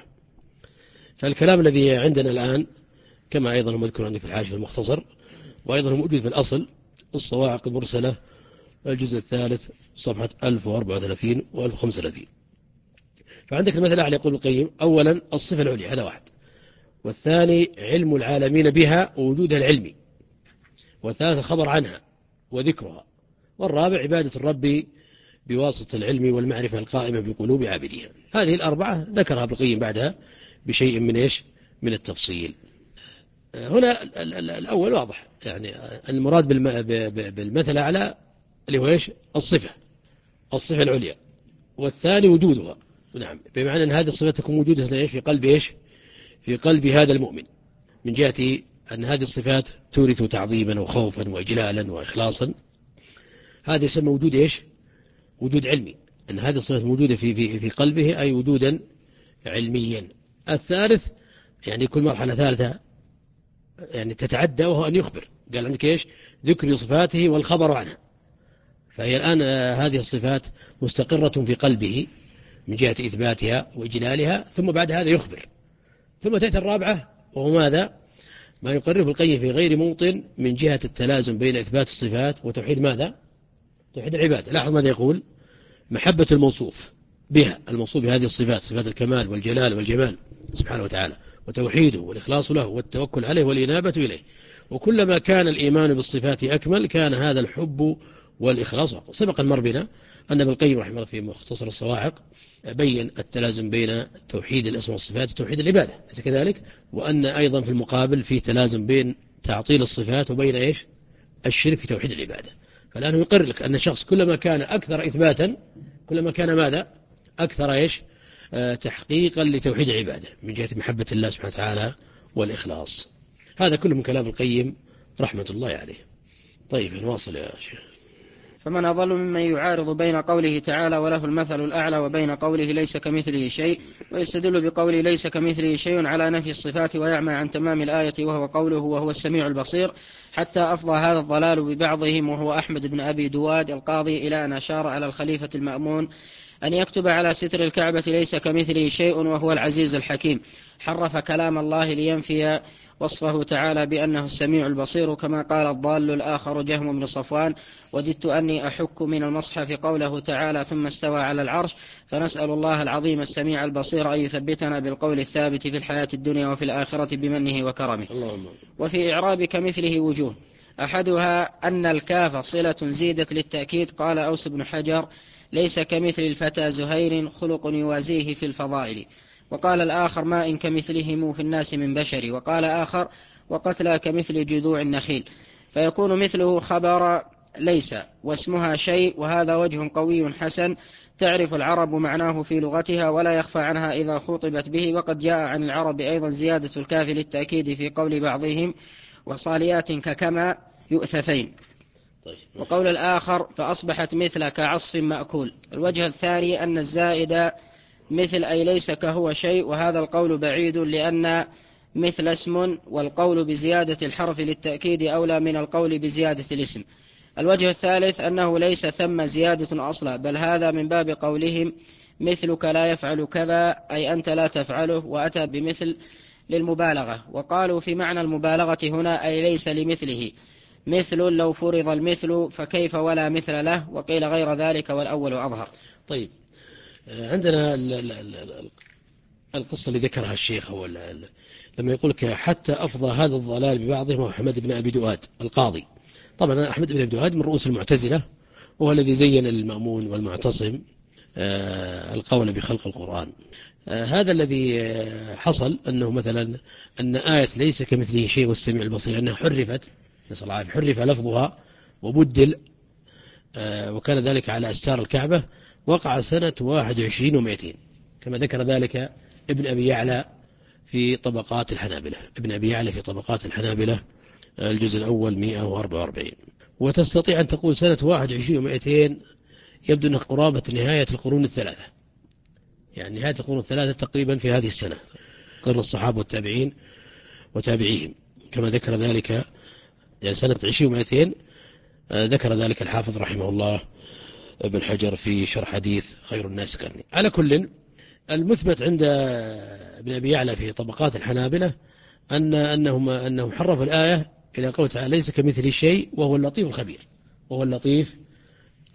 فالكلام الذي عندنا الآن كما أيضا هو مذكور عندك في الحاشية المختصر، وأيضا هو موجود في الأصل الصواعق المرسلة الجزء الثالث صفحة ألف وأربعة وثلاثين وألف وخمسة وثلاثين. فعندك المثل الأعلى يقول القيم: أولا الصفة العليا، هذا واحد. والثاني علم العالمين بها ووجودها العلمي. والثالث الخبر عنها وذكرها. والرابع عبادة الرب بواسطة العلم والمعرفة القائمة بقلوب عابدها. هذه الأربعة ذكرها ابن القيم بعدها بشيء من إيش؟ من التفصيل. هنا الأول واضح، يعني المراد بالمثل الأعلى اللي هو إيش؟ الصفة الصفة العليا. والثاني وجودها، نعم، بمعنى أن هذه الصفة تكون وجودها إيش؟ في قلب إيش؟ في قلب هذا المؤمن، من جهة أن هذه الصفات تورث تعظيما وخوفا وإجلالا وإخلاصا. هذا يسمى وجود إيش؟ وجود علمي، أن هذه الصفات موجودة في, في, في قلبه، أي وجودا علميا. الثالث يعني كل مرحلة ثالثة يعني تتعدى، وهو أن يخبر. قال عندك إيش؟ ذكر صفاته والخبر عنها. فهي الآن هذه الصفات مستقرة في قلبه من جهة إثباتها وإجلالها، ثم بعد هذا يخبر. ثم تأتي الرابعة، وهو ماذا؟ ما يقرره القيم في غير موطن من جهة التلازم بين إثبات الصفات وتوحيد ماذا؟ توحيد العبادة. لاحظ ماذا يقول: محبة الموصوف بها، الموصوف بهذه الصفات، صفات الكمال والجلال والجمال سبحانه وتعالى، وتوحيده والإخلاص له والتوكل عليه والإنابة إليه. وكلما كان الإيمان بالصفات أكمل كان هذا الحب والإخلاص. سبق المر بنا أن ابن القيم رحمه الله في مختصر الصواعق بين التلازم بين توحيد الاسم والصفات وتوحيد العبادة، ليس كذلك؟ وأن أيضا في المقابل في تلازم بين تعطيل الصفات وبين إيش؟ الشرك في توحيد العبادة. فالآن يقر لك أن الشخص كلما كان أكثر إثباتا كلما كان ماذا؟ أكثر إيش؟ آه تحقيقا لتوحيد العبادة من جهة محبة الله سبحانه وتعالى والإخلاص. هذا كله من كلام القيم رحمة الله عليه. طيب نواصل يا شيخ. فمن أضل ممن يعارض بين قوله تعالى وله المثل الأعلى وبين قوله ليس كمثله شيء، ويستدل بقوله ليس كمثله شيء على نفي الصفات ويعمى عن تمام الآية وهو قوله وهو السميع البصير، حتى أفضى هذا الضلال ببعضهم وهو أحمد بن أبي دواد القاضي إلى أن أشار على الخليفة المأمون أن يكتب على ستر الكعبة ليس كمثله شيء وهو العزيز الحكيم، حرف كلام الله لينفي وصفه تعالى بأنه السميع البصير، كما قال الضال الآخر جهم بن صفوان: وددت أني أحك من المصحف قوله تعالى ثم استوى على العرش، فنسأل الله العظيم السميع البصير أن يثبتنا بالقول الثابت في الحياة الدنيا وفي الآخرة بمنه وكرمه. اللهم. وفي إعراب كمثله وجوه: أحدها أن الكاف صلة زيدت للتأكيد، قال أوس بن حجر: ليس كمثل الفتى زهير خلق يوازيه في الفضائل. وقال الآخر: ما إن كمثلهم في الناس من بشر. وقال آخر: وقتلى كمثل جذوع النخيل. فيكون مثله خبر ليس واسمها شيء، وهذا وجه قوي حسن تعرف العرب معناه في لغتها ولا يخفى عنها إذا خطبت به. وقد جاء عن العرب أيضا زيادة الكاف للتأكيد في قول بعضهم: وصاليات ككما يؤثفين. طيب. وقول الآخر: فأصبحت مثل كعصف مأكول. الوجه الثاني أن الزائد مثل أي ليس كهو شيء، وهذا القول بعيد لأن مثل اسم، والقول بزيادة الحرف للتأكيد أولى من القول بزيادة الاسم. الوجه الثالث أنه ليس ثم زيادة أصلا، بل هذا من باب قولهم مثلك لا يفعل كذا أي أنت لا تفعله، وأتى بمثل للمبالغة. وقالوا في معنى المبالغة هنا أي ليس لمثله مثل، لو فرض المثل فكيف ولا مثل له، وقيل غير ذلك والأول أظهر. طيب عندنا القصة اللي ذكرها الشيخ هو لما يقول لك حتى أفضى هذا الضلال ببعضهم هو أحمد بن أبي دواد القاضي. طبعا أحمد بن أبي دواد من رؤوس المعتزلة، وهو الذي زين المأمون والمعتصم القول بخلق القرآن. هذا الذي حصل أنه مثلا أن آية ليس كمثله شيء والسميع البصير أنها حرفت، نسأل الله العافية، حرف لفظها وبدل، وكان ذلك على أستار الكعبة، وقع سنة واحد وعشرين ومائتين، كما ذكر ذلك ابن أبي يعلى في طبقات الحنابلة. ابن أبي يعلى في طبقات الحنابلة الجزء الأول مئة وأربعة وأربعين. وتستطيع أن تقول سنة واحد وعشرين ومائتين يبدو أنها قرابة نهاية القرون الثلاثة، يعني نهاية القرون الثلاثة تقريبا في هذه السنة، قرن الصحابة والتابعين وتابعيهم، كما ذكر ذلك يعني سنة عشرين ومائتين. ذكر ذلك الحافظ رحمه الله ابن حجر في شرح حديث خير الناس قرني. على كل، المثبت عند ابن أبي يعلى في طبقات الحنابلة أن أنهم أنهم حرفوا الآية إلى قوله تعالى ليس كمثله شيء وهو اللطيف الخبير، وهو اللطيف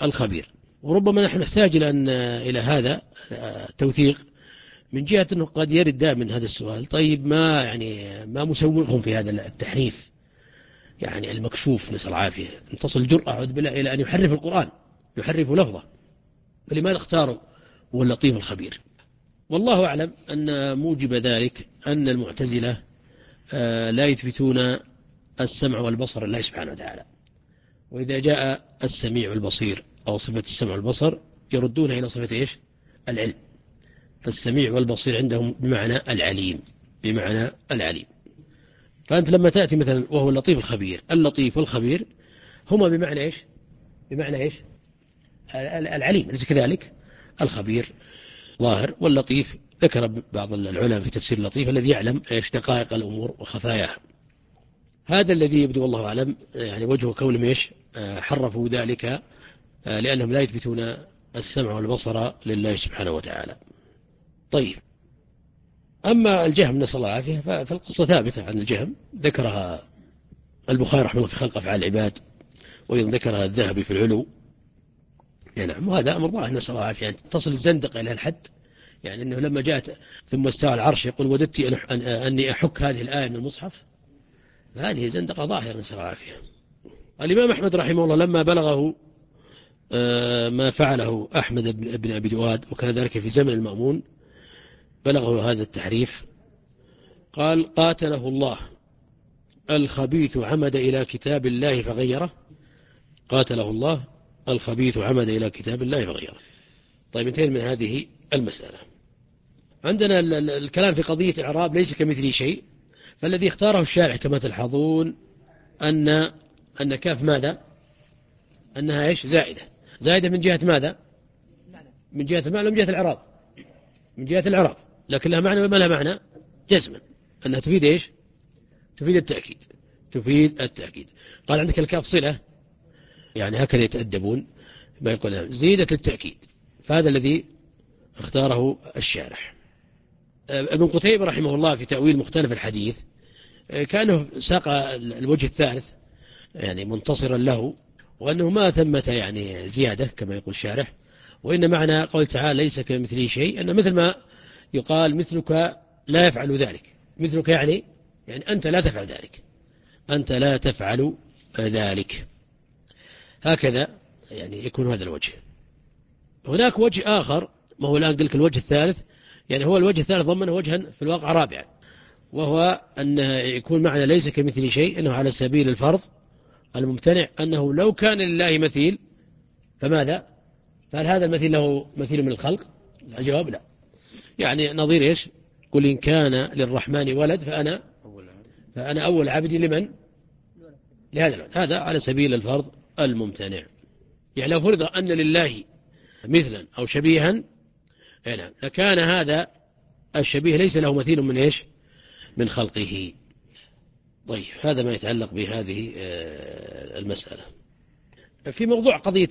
الخبير. وربما نحن نحتاج إلى, أن إلى هذا توثيق من جهة أنه قد يرد دائما هذا السؤال: طيب ما يعني ما مسوغهم في هذا التحريف يعني المكشوف، نسأل العافية، أن تصل الجرأة أعوذ بالله إلى أن يحرف القرآن، يحرف لفظه، فلماذا اختاروا هو اللطيف الخبير؟ والله أعلم أن موجب ذلك أن المعتزلة لا يثبتون السمع والبصر لله سبحانه وتعالى، وإذا جاء السميع والبصير أو صفة السمع والبصر يردونها إلى صفة إيش؟ العلم. فالسميع والبصير عندهم بمعنى العليم، بمعنى العليم. فأنت لما تأتي مثلا وهو اللطيف الخبير، اللطيف والخبير هما بمعنى إيش؟ بمعنى إيش؟ العليم، أليس كذلك؟ الخبير ظاهر، واللطيف ذكر بعض العلماء في تفسير اللطيف الذي يعلم إيش دقائق الأمور وخفاياها. هذا الذي يبدو والله أعلم يعني وجه كونهم إيش حرفوا ذلك، لأنهم لا يثبتون السمع والبصر لله سبحانه وتعالى. طيب، أما الجهم نسأل الله العافية فالقصة ثابتة عن الجهم، ذكرها البخاري رحمه الله في خلق أفعال العباد، وأيضا ذكرها الذهبي في العلو. يعني نعم، وهذا أمر ظاهر نسأل الله العافية. يعني تصل الزندقة إلى الحد يعني أنه لما جاءت ثم استوى العرش يقول وددت أن أني أحك هذه الآية من المصحف، فهذه زندقة ظاهرة نسأل الله العافية. الإمام أحمد رحمه الله لما بلغه ما فعله أحمد بن أبي دؤاد، وكان ذلك في زمن المأمون، بلغه هذا التحريف، قال: قاتله الله، الخبيث عمد إلى كتاب الله فغيره. قاتله الله، الخبيث عمد إلى كتاب الله فغيره. طيب، انتهينا من هذه المسألة. عندنا الكلام في قضية إعراب ليس كمثله شيء، فالذي اختاره الشارع كما تلحظون أن أن كاف ماذا؟ أنها إيش؟ زائدة. زائدة من جهة ماذا؟ من جهة المعنى ومن جهة الإعراب؟ من جهة الإعراب، لكن لها معنى وما لها معنى؟ جزما أنها تفيد إيش؟ تفيد التأكيد، تفيد التأكيد. قال عندك الكاف صلة، يعني هكذا يتأدبون ما يقول زيدت للتأكيد، فهذا الذي اختاره الشارح. ابن قتيبة رحمه الله في تأويل مختلف الحديث كانه ساق الوجه الثالث يعني منتصرا له، وأنه ما ثمة يعني زيادة كما يقول الشارح، وإن معنى قول تعالى ليس كمثله شيء أن مثل ما يقال مثلك لا يفعل ذلك. مثلك يعني يعني أنت لا تفعل ذلك، أنت لا تفعل ذلك، هكذا يعني يكون هذا الوجه. هناك وجه آخر، ما هو الآن قلت الوجه الثالث، يعني هو الوجه الثالث ضمنه وجها في الواقع رابعا، وهو أن يكون معنى ليس كمثل شيء أنه على سبيل الفرض الممتنع، أنه لو كان لله مثيل فماذا؟ فهل هذا المثيل له مثيل من الخلق؟ الجواب لا. يعني نظير إيش؟ قل إن كان للرحمن ولد فأنا فأنا أول عبد لمن؟ لهذا الولد. هذا على سبيل الفرض الممتنع. يعني لو فرض أن لله مثلا أو شبيها نعم لكان هذا الشبيه ليس له مثيل من إيش؟ من خلقه. طيب، هذا ما يتعلق بهذه المسألة. في موضوع قضية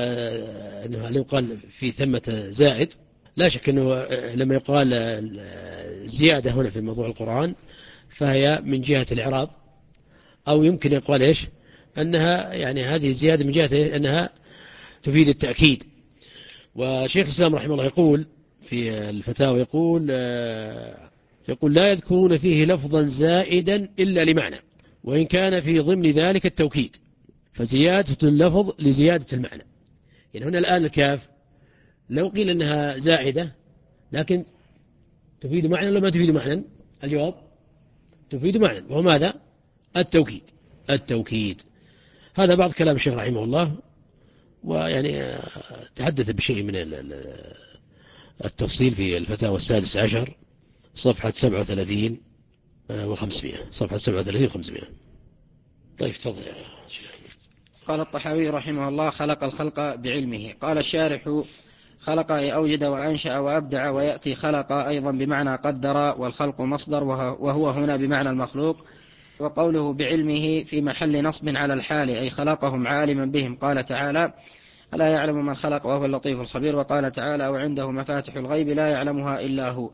أنه لو قال في ثمة زائد، لا شك أنه لما يقال زيادة هنا في موضوع القرآن فهي من جهة الإعراب، أو يمكن يقال إيش؟ أنها يعني هذه الزيادة من جهة أنها تفيد التأكيد. وشيخ الإسلام رحمه الله يقول في الفتاوى، يقول يقول لا يذكرون فيه لفظا زائدا إلا لمعنى، وإن كان في ضمن ذلك التوكيد، فزيادة اللفظ لزيادة المعنى. يعني هنا الآن الكاف لو قيل أنها زائدة لكن تفيد معنى ولا ما تفيد معنى؟ الجواب تفيد معنى، وهو ماذا؟ التوكيد. التوكيد هذا بعض كلام الشيخ رحمه الله، ويعني تحدث بشيء من التفصيل في الفتاوى السادس عشر صفحة سبعة وثلاثين وخمسمائة، صفحة سبعة وثلاثين وخمسمائة. طيب، تفضل يا شيخ. قال الطحاوي رحمه الله: خلق الخلق بعلمه. قال الشارح: خلق أي أوجد وأنشأ وأبدع، ويأتي خلق أيضا بمعنى قدر، والخلق مصدر وهو هنا بمعنى المخلوق. وقوله بعلمه في محل نصب على الحال، أي خلقهم عالما بهم. قال تعالى: ألا يعلم من خلق وهو اللطيف الخبير. وقال تعالى: وعنده مفاتح الغيب لا يعلمها إلا هو.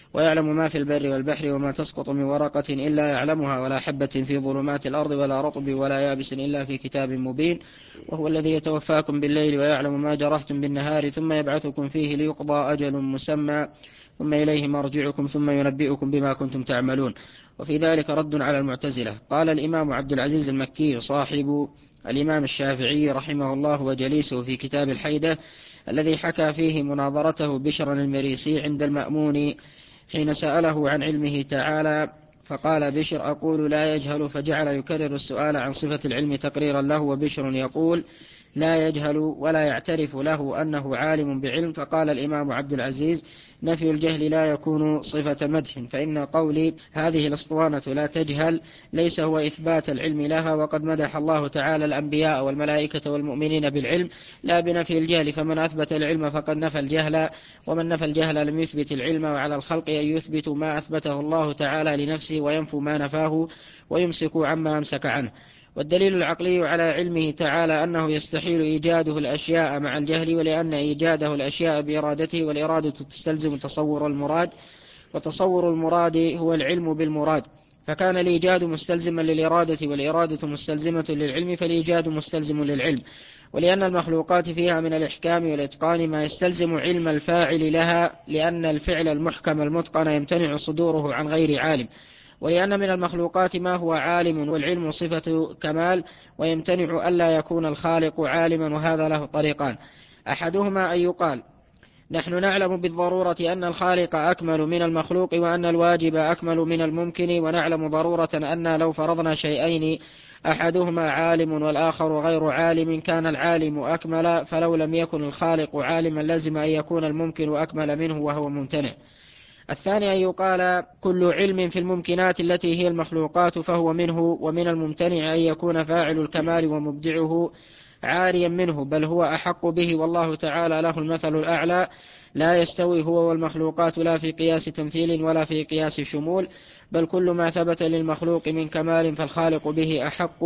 ويعلم ما في البر والبحر وما تسقط من ورقة إلا يعلمها ولا حبة في ظلمات الأرض ولا رطب ولا يابس إلا في كتاب مبين وهو الذي يتوفاكم بالليل ويعلم ما جرحتم بالنهار ثم يبعثكم فيه ليقضى أجل مسمى ثم إليه مرجعكم ثم ينبئكم بما كنتم تعملون. وفي ذلك رد على المعتزلة. قال الإمام عبد العزيز المكي صاحب الإمام الشافعي رحمه الله وجليسه في كتاب الحيدة الذي حكى فيه مناظرته بشر المريسي عند المأمون حين سأله عن علمه تعالى فقال بشر أقول لا يجهل فجعل يكرر السؤال عن صفة العلم تقريرا له وبشر يقول لا يجهل ولا يعترف له أنه عالم بعلم. فقال الإمام عبد العزيز نفي الجهل لا يكون صفة مدح فإن قولي هذه الأسطوانة لا تجهل ليس هو إثبات العلم لها وقد مدح الله تعالى الأنبياء والملائكة والمؤمنين بالعلم لا بنفي الجهل فمن أثبت العلم فقد نفى الجهل ومن نفى الجهل لم يثبت العلم وعلى الخلق أن يثبت ما أثبته الله تعالى لنفسه وينفو ما نفاه ويمسك عما أمسك عنه. والدليل العقلي على علمه تعالى أنه يستحيل إيجاده الأشياء مع الجهل ولأن إيجاده الأشياء بإرادته والإرادة تستلزم تصور المراد وتصور المراد هو العلم بالمراد فكان الإيجاد مستلزما للإرادة والإرادة مستلزمة للعلم فالإيجاد مستلزم للعلم. ولأن المخلوقات فيها من الإحكام والإتقان ما يستلزم علم الفاعل لها لأن الفعل المحكم المتقن يمتنع صدوره عن غير عالم. ولأن من المخلوقات ما هو عالم والعلم صفة كمال ويمتنع ألا يكون الخالق عالما وهذا له طريقان. أحدهما أن يقال نحن نعلم بالضرورة أن الخالق أكمل من المخلوق وأن الواجب أكمل من الممكن ونعلم ضرورة أن لو فرضنا شيئين أحدهما عالم والآخر غير عالم كان العالم أكمل فلو لم يكن الخالق عالما لازم أن يكون الممكن أكمل منه وهو ممتنع. الثاني أن يقال كل علم في الممكنات التي هي المخلوقات فهو منه ومن الممتنع أن يكون فاعل الكمال ومبدعه عاريا منه بل هو أحق به والله تعالى له المثل الأعلى لا يستوي هو والمخلوقات لا في قياس تمثيل ولا في قياس شمول بل كل ما ثبت للمخلوق من كمال فالخالق به أحق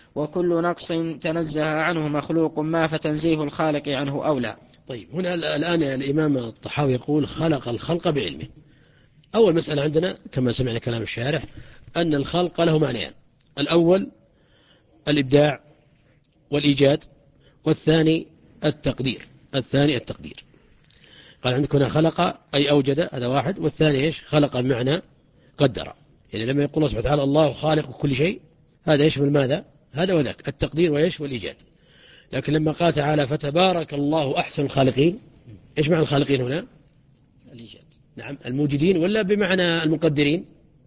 وكل نقص تنزه عنه مخلوق ما فتنزيه الخالق عنه أولى. طيب هنا الآن الإمام الطحاوي يقول خلق الخلق بعلمه. أول مسألة عندنا كما سمعنا كلام الشارح أن الخلق له معنيان الأول الإبداع والإيجاد والثاني التقدير الثاني التقدير قال عندك هنا خلق أي أوجد هذا واحد والثاني إيش خلق بمعنى قدر يعني لما يقول الله سبحانه وتعالى الله خالق كل شيء هذا يشمل ماذا هذا وذاك التقدير وإيش والإيجاد. لكن لما قال تعالى فتبارك الله أحسن الخالقين إيش معنى الخالقين هنا الإيجاد نعم الموجودين ولا بمعنى المقدرين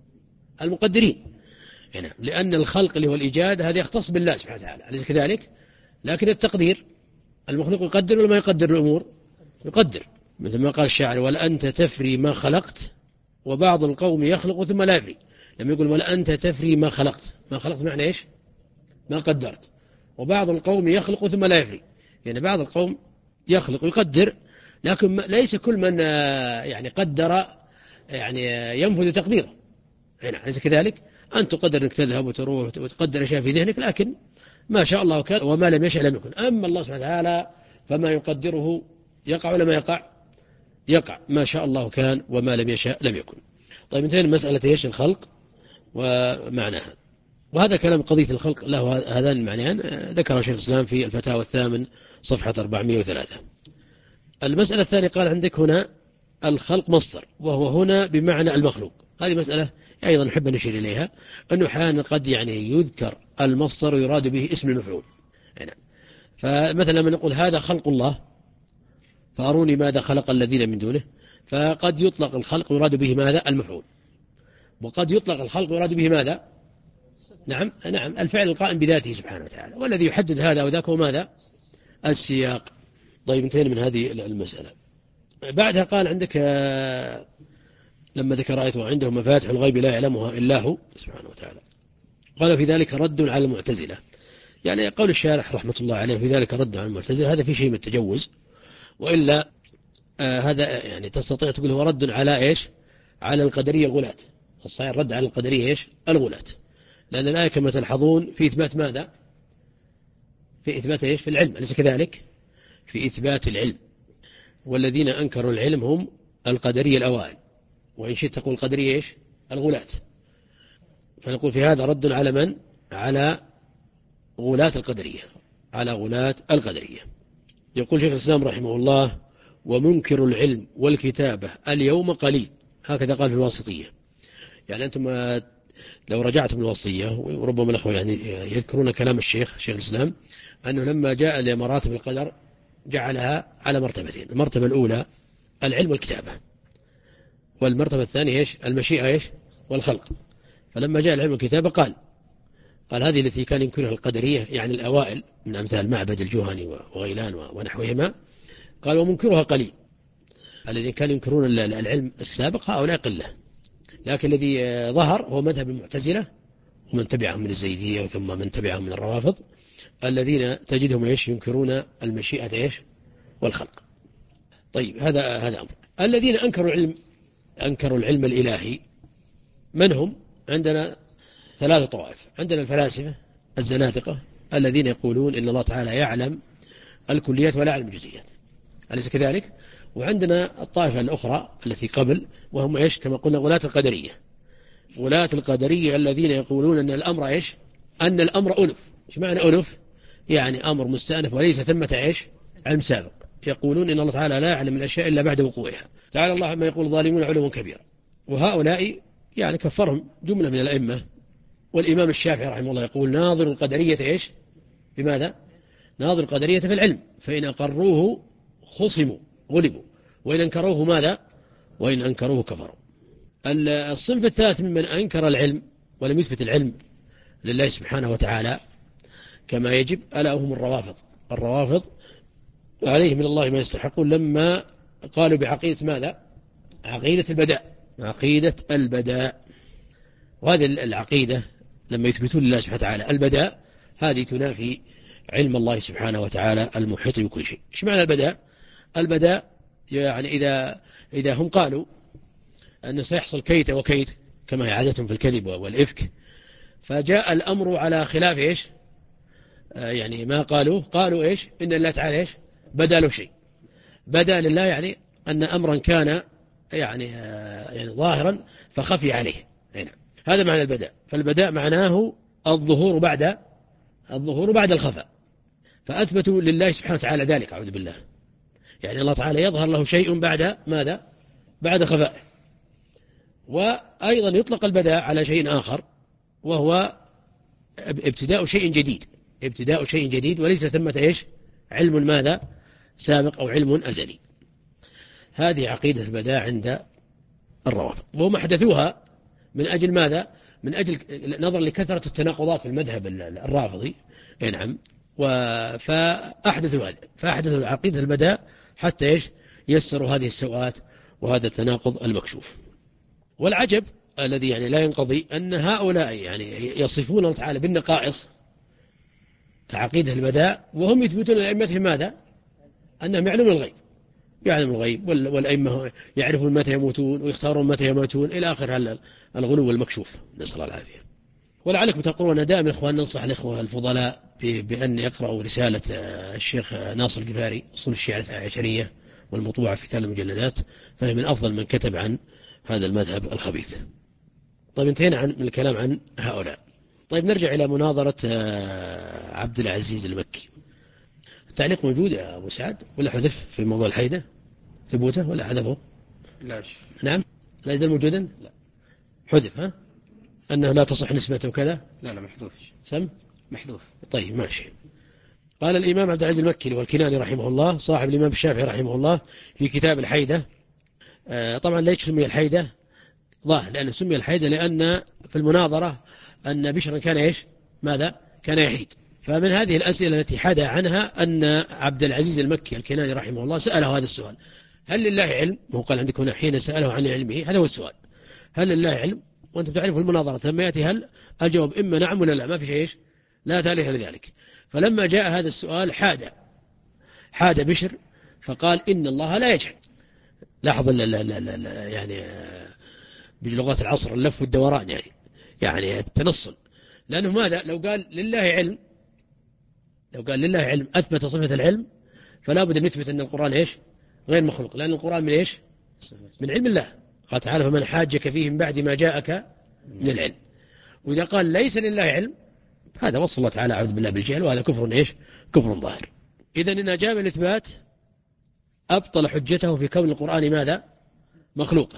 المقدرين نعم لأن الخلق اللي هو الإيجاد هذا يختص بالله سبحانه وتعالى أليس كذلك. لكن التقدير المخلوق يقدر ولا ما يقدر الأمور يقدر مثل ما قال الشاعر ولا أنت تفري ما خلقت وبعض القوم يخلق ثم لا يفري لما يقول ولا أنت تفري ما خلقت ما خلقت معنى إيش ما قدرت وبعض القوم يخلق ثم لا يفري يعني بعض القوم يخلق ويقدر لكن ليس كل من يعني قدر يعني ينفذ تقديره هنا أليس كذلك. أنت تقدر أنك تذهب وتروح وتقدر أشياء في ذهنك لكن ما شاء الله كان وما لم يشاء لم يكن. أما الله سبحانه وتعالى فما يقدره يقع ولا ما يقع يقع ما شاء الله كان وما لم يشاء لم يكن. طيب انتهينا مسألة ايش الخلق ومعناها وهذا كلام قضية الخلق له هذان المعنيان ذكر شيخ الإسلام في الفتاوى الثامن صفحة أربعمائة وثلاثة. المسألة الثانية قال عندك هنا الخلق مصدر وهو هنا بمعنى المخلوق. هذه مسألة أيضا نحب أن نشير إليها أنه حانا قد يعني يذكر المصدر ويراد به اسم المفعول يعني. فمثلا لما نقول هذا خلق الله فأروني ماذا خلق الذين من دونه فقد يطلق الخلق ويراد به ماذا المفعول وقد يطلق الخلق ويراد به ماذا نعم نعم الفعل القائم بذاته سبحانه وتعالى والذي يحدد هذا وذاك وماذا السياق. طيب انتهينا من هذه المسألة. بعدها قال عندك لما ذكر آية وعنده مفاتح الغيب لا يعلمها إلا هو سبحانه وتعالى قال في ذلك رد على المعتزلة يعني قول الشارح رحمة الله عليه في ذلك رد على المعتزلة هذا في شيء من التجوز وإلا آه هذا يعني تستطيع تقول هو رد على إيش على القدرية الغلاة الصحيح رد على القدرية إيش الغلاة لأن الآية كما تلحظون في إثبات ماذا في إثبات إيش في العلم أليس كذلك في إثبات العلم والذين أنكروا العلم هم القدرية الأوائل وإن شئت تقول القدرية إيش؟ الغلاة. فنقول في هذا رد على من؟ على غلاة القدرية، على غلاة القدرية. يقول شيخ الإسلام رحمه الله: ومنكر العلم والكتابة اليوم قليل. هكذا قال في الواسطية. يعني أنتم لو رجعتم الوصية، وربما الأخوة يعني يذكرون كلام الشيخ شيخ الإسلام، أنه لما جاء لمراتب القدر جعلها على مرتبتين. المرتبة الأولى العلم والكتابة، والمرتبة الثانية إيش؟ المشيئة إيش؟ والخلق. فلما جاء العلم والكتابة قال قال هذه التي كان ينكرها القدرية، يعني الأوائل من أمثال معبد الجهني وغيلان ونحوهما، قال ومنكرها قليل. الذين كانوا ينكرون العلم السابق هؤلاء قلة، لكن الذي ظهر هو مذهب المعتزلة ومن تبعهم من الزيدية وثم من تبعهم من الروافض، الذين تجدهم إيش؟ ينكرون المشيئة إيش؟ والخلق. طيب هذا هذا أمر. الذين أنكروا العلم أنكروا العلم الإلهي من هم؟ عندنا ثلاثة طوائف. عندنا الفلاسفة الزنادقة الذين يقولون إن الله تعالى يعلم الكليات ولا يعلم الجزئيات، أليس كذلك؟ وعندنا الطائفة الأخرى التي قبل، وهم إيش؟ كما قلنا غلاة القدرية. غلاة القدرية الذين يقولون أن الأمر إيش؟ أن الأمر ألف. إيش معنى ألف؟ يعني أمر مستأنف وليس ثمة إيش؟ علم سابق. يقولون إن الله تعالى لا يعلم الأشياء إلا بعد وقوعها. تعالى الله عما يقول الظالمون علوا كبيرا. وهؤلاء يعني كفرهم جملة من الأئمة. والإمام الشافعي رحمه الله يقول ناظر القدرية إيش؟ بماذا؟ ناظر القدرية في العلم، فإن أقروه خصموا غلبوا، وإن أنكروه ماذا؟ وإن أنكروه كفروا. الصنف الثالث ممن أنكر العلم ولم يثبت العلم لله سبحانه وتعالى كما يجب ألا هم الروافض. الروافض عليهم من الله ما يستحقون لما قالوا بعقيدة ماذا؟ عقيدة البداء. عقيدة البداء. وهذه العقيدة لما يثبتون لله سبحانه وتعالى البداء، هذه تنافي علم الله سبحانه وتعالى المحيط بكل شيء. إيش معنى البداء؟ البداء يعني إذا إذا هم قالوا أنه سيحصل كيت وكيت كما هي عادتهم في الكذب والإفك، فجاء الأمر على خلاف إيش؟ آه يعني ما قالوا قالوا إيش؟ إن الله تعالى إيش؟ بدأ له شيء. بدأ لله يعني أن أمرا كان يعني, آه يعني ظاهرا فخفي عليه. هنا هذا معنى البداء. فالبداء معناه الظهور بعد الظهور بعد الخفاء. فأثبتوا لله سبحانه وتعالى ذلك، أعوذ بالله. يعني الله تعالى يظهر له شيء بعد ماذا؟ بعد خفائه. وأيضا يطلق البداء على شيء آخر، وهو ابتداء شيء جديد. ابتداء شيء جديد وليس ثمة إيش؟ علم ماذا؟ سابق أو علم أزلي. هذه عقيدة البداء عند الروافض، وهم أحدثوها من أجل ماذا؟ من أجل نظرا لكثرة التناقضات في المذهب الرافضي. نعم. فأحدثوا هذا فأحدثوا عقيدة البداء حتى إيش؟ يسروا هذه السوءات وهذا التناقض المكشوف. والعجب الذي يعني لا ينقضي أن هؤلاء يعني يصفون الله تعالى بالنقائص كعقيدة البداء، وهم يثبتون لأئمتهم ماذا؟ أنهم يعلمون الغيب. يعلم الغيب، والأئمة يعرفون متى يموتون ويختارون متى يموتون إلى آخر الغلو المكشوف، نسأل الله العافية. ولعلكم تقولون دائما إخوان ننصح الإخوة الفضلاء بأن يقرأوا رسالة الشيخ ناصر القفاري أصول الشيعة العشرية والمطبوعة في ثلاث مجلدات، فهي من أفضل من كتب عن هذا المذهب الخبيث. طيب انتهينا عن من الكلام عن هؤلاء. طيب نرجع إلى مناظرة عبد العزيز المكي. التعليق موجود يا أبو سعد ولا حذف في موضوع الحيدة؟ ثبوته ولا حذفه؟ لا. نعم لا يزال موجودا؟ لا حذف. ها أنه لا تصح نسبته وكذا؟ لا لا محذوف. سم محذوف. طيب ماشي. قال الإمام عبد العزيز المكي والكناني رحمه الله صاحب الإمام الشافعي رحمه الله في كتاب الحيدة. آه طبعا ليش سمي الحيدة؟ ظاهر لأنه سمي الحيدة لأن في المناظرة أن بشرا كان إيش؟ ماذا؟ كان يحيد. فمن هذه الأسئلة التي حاد عنها أن عبد العزيز المكي الكناني رحمه الله سأله هذا السؤال: هل لله علم؟ هو قال عندك هنا حين سأله عن علمه، هذا هو السؤال. هل لله علم؟ وأنتم تعرفوا المناظرة لما يأتي هل الجواب إما نعم ولا لا، ما في شيء لا ثالث لذلك. فلما جاء هذا السؤال حاد حاد بشر فقال إن الله لا يجهل. لاحظ لا لا لا لا يعني بلغة العصر اللف والدوران، يعني يعني التنصل. لأنه ماذا؟ لو قال لله علم لو قال لله علم أثبت صفة العلم، فلا بد أن نثبت أن القرآن إيش؟ غير مخلوق، لأن القرآن من إيش؟ من علم الله. قال تعالى فمن حاجك فيه من بعد ما جاءك من العلم. وإذا قال ليس لله علم هذا وصف الله تعالى أعوذ بالله بالجهل، وهذا كفر إيش؟ كفر ظاهر. إذن إن جاء بالإثبات أبطل حجته في كون القرآن ماذا؟ مخلوقا.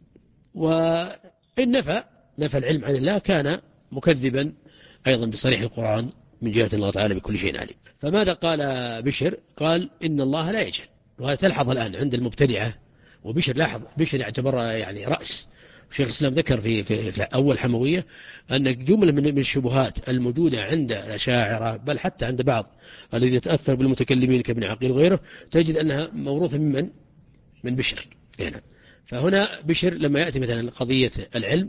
وإن نفى نفى العلم عن الله كان مكذبا أيضا بصريح القرآن من جهة الله تعالى بكل شيء عليم. فماذا قال بشر؟ قال إن الله لا يجهل. وهذا تلحظ الآن عند المبتدعة، وبشر لاحظ بشر يعتبر يعني رأس. شيخ الإسلام ذكر في, في, في أول حموية أن جملة من الشبهات الموجودة عند الأشاعرة بل حتى عند بعض الذين يتأثر بالمتكلمين كابن عقيل وغيره تجد أنها موروثة ممن؟ من بشر. يعني فهنا بشر لما يأتي مثلا قضية العلم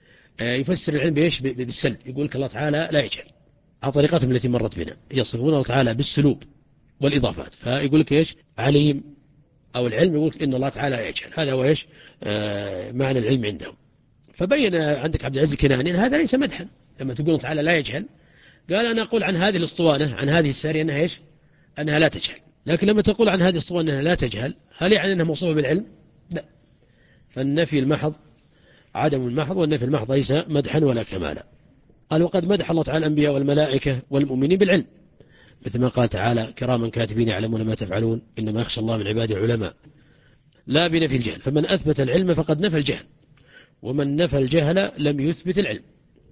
يفسر العلم بإيش؟ بالسلب. يقول لك الله تعالى لا يجهل على طريقتهم التي مرت بنا، يصفون الله تعالى بالسلوب والإضافات. فيقول لك إيش؟ عليم أو العلم، يقول إن الله تعالى لا يجهل. هذا هو إيش؟ آه معنى العلم عندهم. فبين عندك عبد العزيز الكناني أن هذا ليس مدحا. لما تقول الله تعالى لا يجهل قال أنا أقول عن هذه الاسطوانة عن هذه السارية أنها إيش؟ أنها لا تجهل. لكن لما تقول عن هذه الاسطوانة أنها لا تجهل هل يعني أنها موصوفة بالعلم؟ لا. فالنفي المحض عدم المحض، والنفي المحض ليس مدحا ولا كمالا. قال وقد مدح الله تعالى الأنبياء والملائكة والمؤمنين بالعلم، مثل ما قال تعالى كراما كاتبين يعلمون ما تفعلون إنما يخشى الله من عباده العلماء، لا بنفي الجهل. فمن أثبت العلم فقد نفى الجهل، ومن نفى الجهل لم يثبت العلم.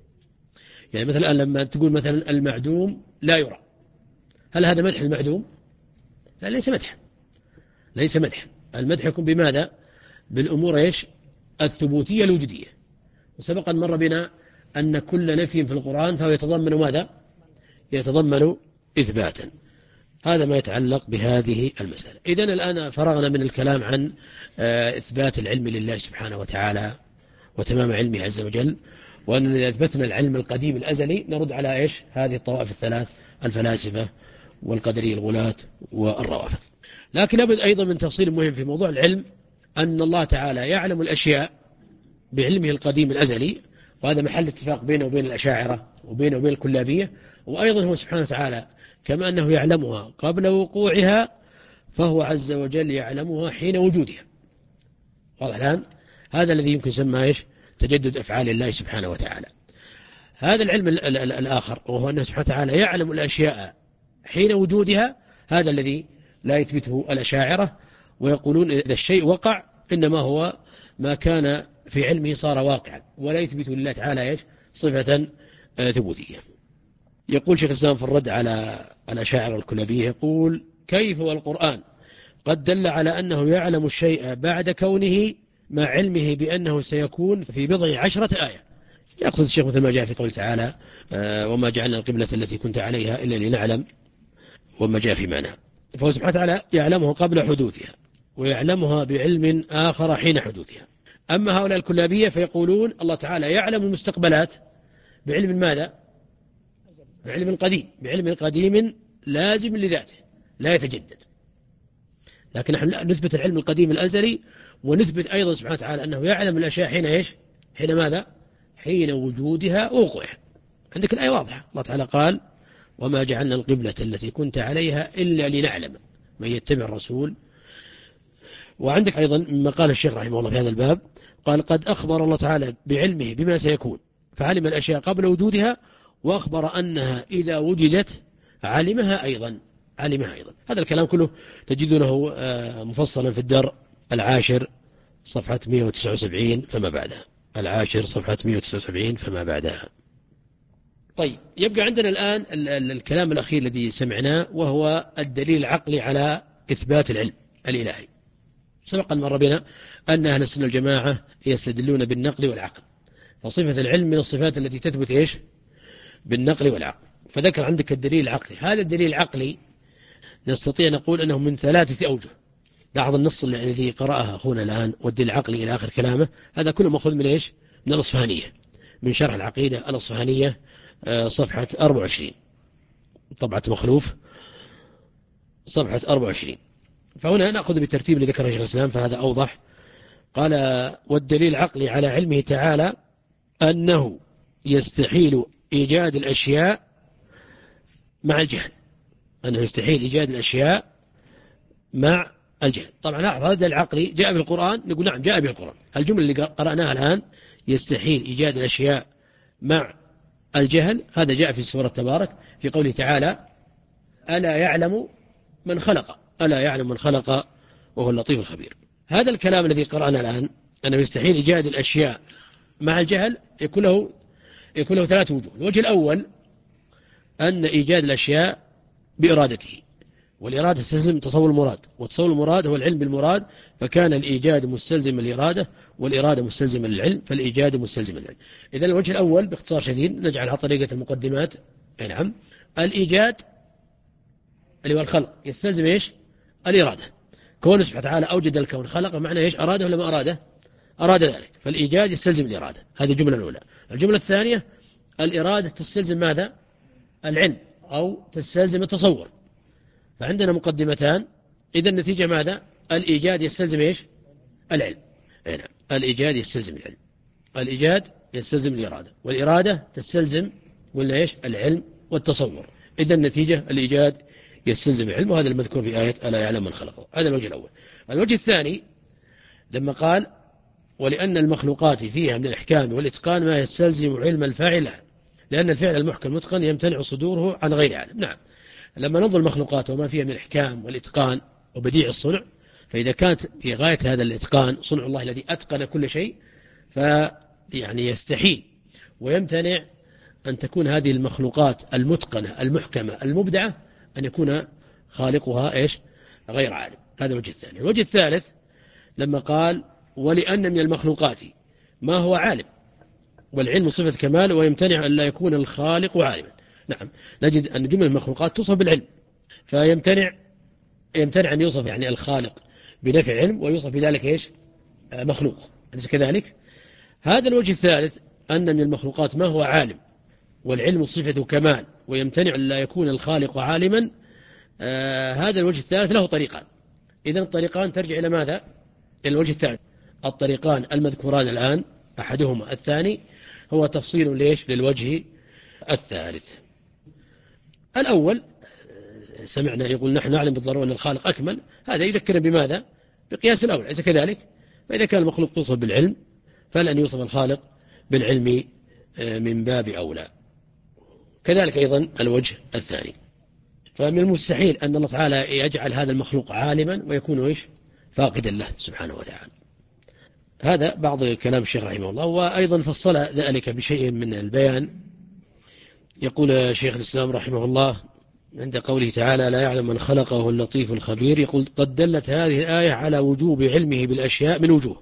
يعني مثلا لما تقول مثلا المعدوم لا يرى، هل هذا مدح المعدوم؟ لا، ليس مدح، ليس مدح. المدح يكون بماذا؟ بالأمور إيش؟ الثبوتية الوجودية. وسبق أن مر بنا أن كل نفي في القرآن فهو يتضمن ماذا؟ يتضمن إثباتا. هذا ما يتعلق بهذه المسألة. إذن الآن فرغنا من الكلام عن إثبات العلم لله سبحانه وتعالى وتمام علمه عز وجل، وأن إذا أثبتنا العلم القديم الأزلي نرد على إيش؟ هذه الطوائف الثلاث، الفلاسفة والقدري الغلاة والروافض. لكن لابد أيضا من تفصيل مهم في موضوع العلم، أن الله تعالى يعلم الأشياء بعلمه القديم الأزلي، وهذا محل اتفاق بينه وبين الأشاعرة وبينه وبين الكلابية. وأيضا هو سبحانه وتعالى كما أنه يعلمها قبل وقوعها فهو عز وجل يعلمها حين وجودها. واضح الآن؟ هذا الذي يمكن يسمى إيش؟ تجدد أفعال الله سبحانه وتعالى. هذا العلم ال ال ال الآخر وهو أنه سبحانه وتعالى يعلم الأشياء حين وجودها، هذا الذي لا يثبته الأشاعرة، ويقولون إذا الشيء وقع إنما هو ما كان في علمه صار واقعا، ولا يثبت لله تعالى إيش؟ صفة ثبوتية. يقول شيخ الإسلام في الرد على الأشاعرة والكلابية، يقول كيف والقرآن قد دل على أنه يعلم الشيء بعد كونه مع علمه بأنه سيكون في بضع عشرة آية. يقصد الشيخ مثل ما جاء في قول تعالى وما جعلنا القبلة التي كنت عليها إلا لنعلم، وما جاء في معنى. فهو سبحانه وتعالى يعلمه قبل حدوثها ويعلمها بعلم آخر حين حدوثها. أما هؤلاء الكلابية فيقولون الله تعالى يعلم المستقبلات بعلم ماذا؟ بعلم قديم، بعلم قديم لازم لذاته لا يتجدد. لكن نحن نثبت العلم القديم الأزلي، ونثبت أيضا سبحانه وتعالى أنه يعلم الأشياء حين إيش؟ حين ماذا؟ حين وجودها ووقوعها. عندك الآية واضحة، الله تعالى قال وما جعلنا القبلة التي كنت عليها إلا لنعلم من يتبع الرسول. وعندك أيضا مما قال الشيخ رحمه الله في هذا الباب، قال قد أخبر الله تعالى بعلمه بما سيكون فعلم الأشياء قبل وجودها، وأخبر أنها إذا وجدت علمها أيضا علمها أيضا. هذا الكلام كله تجدونه مفصلا في الدر العاشر صفحة مئة وتسعة وسبعين فما بعدها، العاشر صفحة مئة وتسعة وسبعين فما بعدها. طيب، يبقى عندنا الآن الكلام الأخير الذي سمعناه، وهو الدليل العقلي على إثبات العلم الإلهي. سبق أن مر بنا أن أهل السنة الجماعة يستدلون بالنقل والعقل، فصفة العلم من الصفات التي تثبت إيش؟ بالنقل والعقل. فذكر عندك الدليل العقلي. هذا الدليل العقلي نستطيع نقول أنه من ثلاثة أوجه. لاحظ النص الذي قرأها أخونا الآن والدليل العقلي إلى آخر كلامه، هذا كله مأخوذ من إيش؟ من الأصفهانية، من شرح العقيدة الأصفهانية صفحة أربعة وعشرين، طبعة مخلوف صفحة أربعة وعشرين. فهنا نأخذ بالترتيب اللي ذكره شيخ الإسلام فهذا أوضح. قال والدليل العقلي على علمه تعالى أنه يستحيل إيجاد الأشياء مع الجهل، أنه يستحيل إيجاد الأشياء مع الجهل. طبعا هذا العقلي جاء بالقرآن، نقول نعم جاء بالقرآن. الجملة اللي قرأناها الآن يستحيل إيجاد الأشياء مع الجهل، هذا جاء في سورة تبارك في قوله تعالى ألا يعلم من خلق، ألا يعلم من خلق وهو اللطيف الخبير. هذا الكلام الذي قرأنا الآن أنه يستحيل إيجاد الأشياء مع الجهل يكون له يكون له ثلاث وجوه. الوجه الأول أن إيجاد الأشياء بإرادته، والإرادة تستلزم تصور المراد، وتصور المراد هو العلم بالمراد، فكان الإيجاد مستلزم للإرادة، والإرادة مستلزمة للعلم، فالإيجاد مستلزم للعلم. إذن الوجه الأول باختصار شديد نجعل على طريقة المقدمات. نعم، الإيجاد اللي هو الخلق يستلزم إيش؟ الإرادة. كون سبحانه وتعالى أوجد الكون خلق معنى إيش؟ أراده ولا ما أراده؟ أراد ذلك، فالإيجاد يستلزم الإرادة. هذه الجملة الأولى. الجملة الثانية الإرادة تستلزم ماذا؟ العلم، أو تستلزم التصور. فعندنا مقدمتان، إذا النتيجة ماذا؟ الإيجاد يستلزم إيش؟ العلم. نعم، الإيجاد يستلزم العلم، الإيجاد يستلزم الإرادة، والإرادة تستلزم قلنا إيش؟ العلم والتصور. إذا النتيجة الإيجاد يستلزم العلم، وهذا المذكور في آية ألا يعلم من خلقه. هذا الوجه الأول. الوجه الثاني لما قال ولأن المخلوقات فيها من الإحكام والإتقان ما يستلزم علم الفاعل لها، لأن الفعل المحكم المتقن يمتنع صدوره عن غير عالم. نعم، لما ننظر المخلوقات وما فيها من الإحكام والإتقان وبديع الصنع، فإذا كانت في غاية هذا الإتقان صنع الله الذي أتقن كل شيء، فيعني يستحيل ويمتنع أن تكون هذه المخلوقات المتقنة المحكمة المبدعة أن يكون خالقها إيش؟ غير عالم. هذا الوجه الثاني. الوجه الثالث لما قال ولأن من المخلوقات ما هو عالم، والعلم صفة كمال ويمتنع أن لا يكون الخالق عالما. نعم، نجد أن جملة المخلوقات توصف بالعلم، فيمتنع يمتنع أن يوصف يعني الخالق بنفع علم ويوصف بذلك إيش؟ مخلوق، أليس كذلك؟ هذا الوجه الثالث أن من المخلوقات ما هو عالم والعلم صفة كمال ويمتنع أن لا يكون الخالق عالما. آه هذا الوجه الثالث له طريقان. إذن الطريقان ترجع إلى ماذا؟ إلى الوجه الثالث. الطريقان المذكوران الآن أحدهما، الثاني هو تفصيل ليش؟ للوجه الثالث. الأول سمعنا يقول نحن نعلم بالضرورة أن الخالق أكمل، هذا يذكر بماذا؟ بقياس الأول، أليس كذلك؟ فإذا كان المخلوق يوصف بالعلم فلن يوصف الخالق بالعلم من باب أولى. كذلك أيضا الوجه الثاني، فمن المستحيل أن الله تعالى يجعل هذا المخلوق عالما ويكون إيش؟ فاقدا له سبحانه وتعالى. هذا بعض كلام الشيخ رحمه الله. وأيضا فصل ذلك بشيء من البيان. يقول شيخ الإسلام رحمه الله عند قوله تعالى لا يعلم من خلقه وهو اللطيف الخبير، يقول قد دلت هذه الآية على وجوب علمه بالأشياء من وجوه،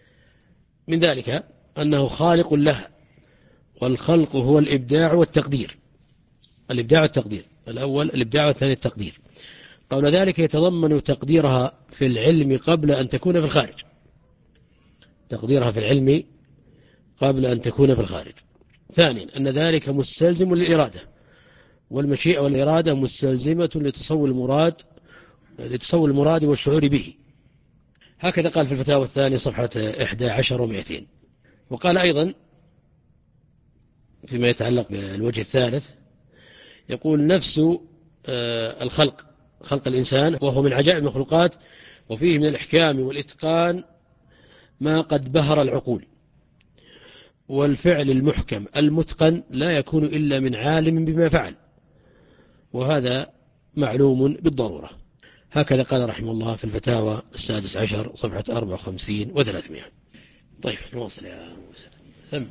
من ذلك أنه خالق لها، والخلق هو الإبداع والتقدير. الإبداع والتقدير، الأول الإبداع والثاني التقدير. قول ذلك يتضمن تقديرها في العلم قبل أن تكون في الخارج، تقديرها في العلم قبل أن تكون في الخارج. ثانيا أن ذلك مستلزم للإرادة، والمشيئة والإرادة مستلزمة لتصور المراد لتصور المراد والشعور به. هكذا قال في الفتاوى الثانية صفحة إحدى عشر ومئتين. وقال أيضا فيما يتعلق بالوجه الثالث، يقول نفس الخلق، خلق الإنسان، وهو من عجائب المخلوقات، وفيه من الإحكام والإتقان ما قد بهر العقول، والفعل المحكم المتقن لا يكون إلا من عالم بما فعل، وهذا معلوم بالضرورة. هكذا قال رحمه الله في الفتاوى السادس عشر صفحة أربعة وخمسين وثلاثمائة. طيب نواصل يا سم.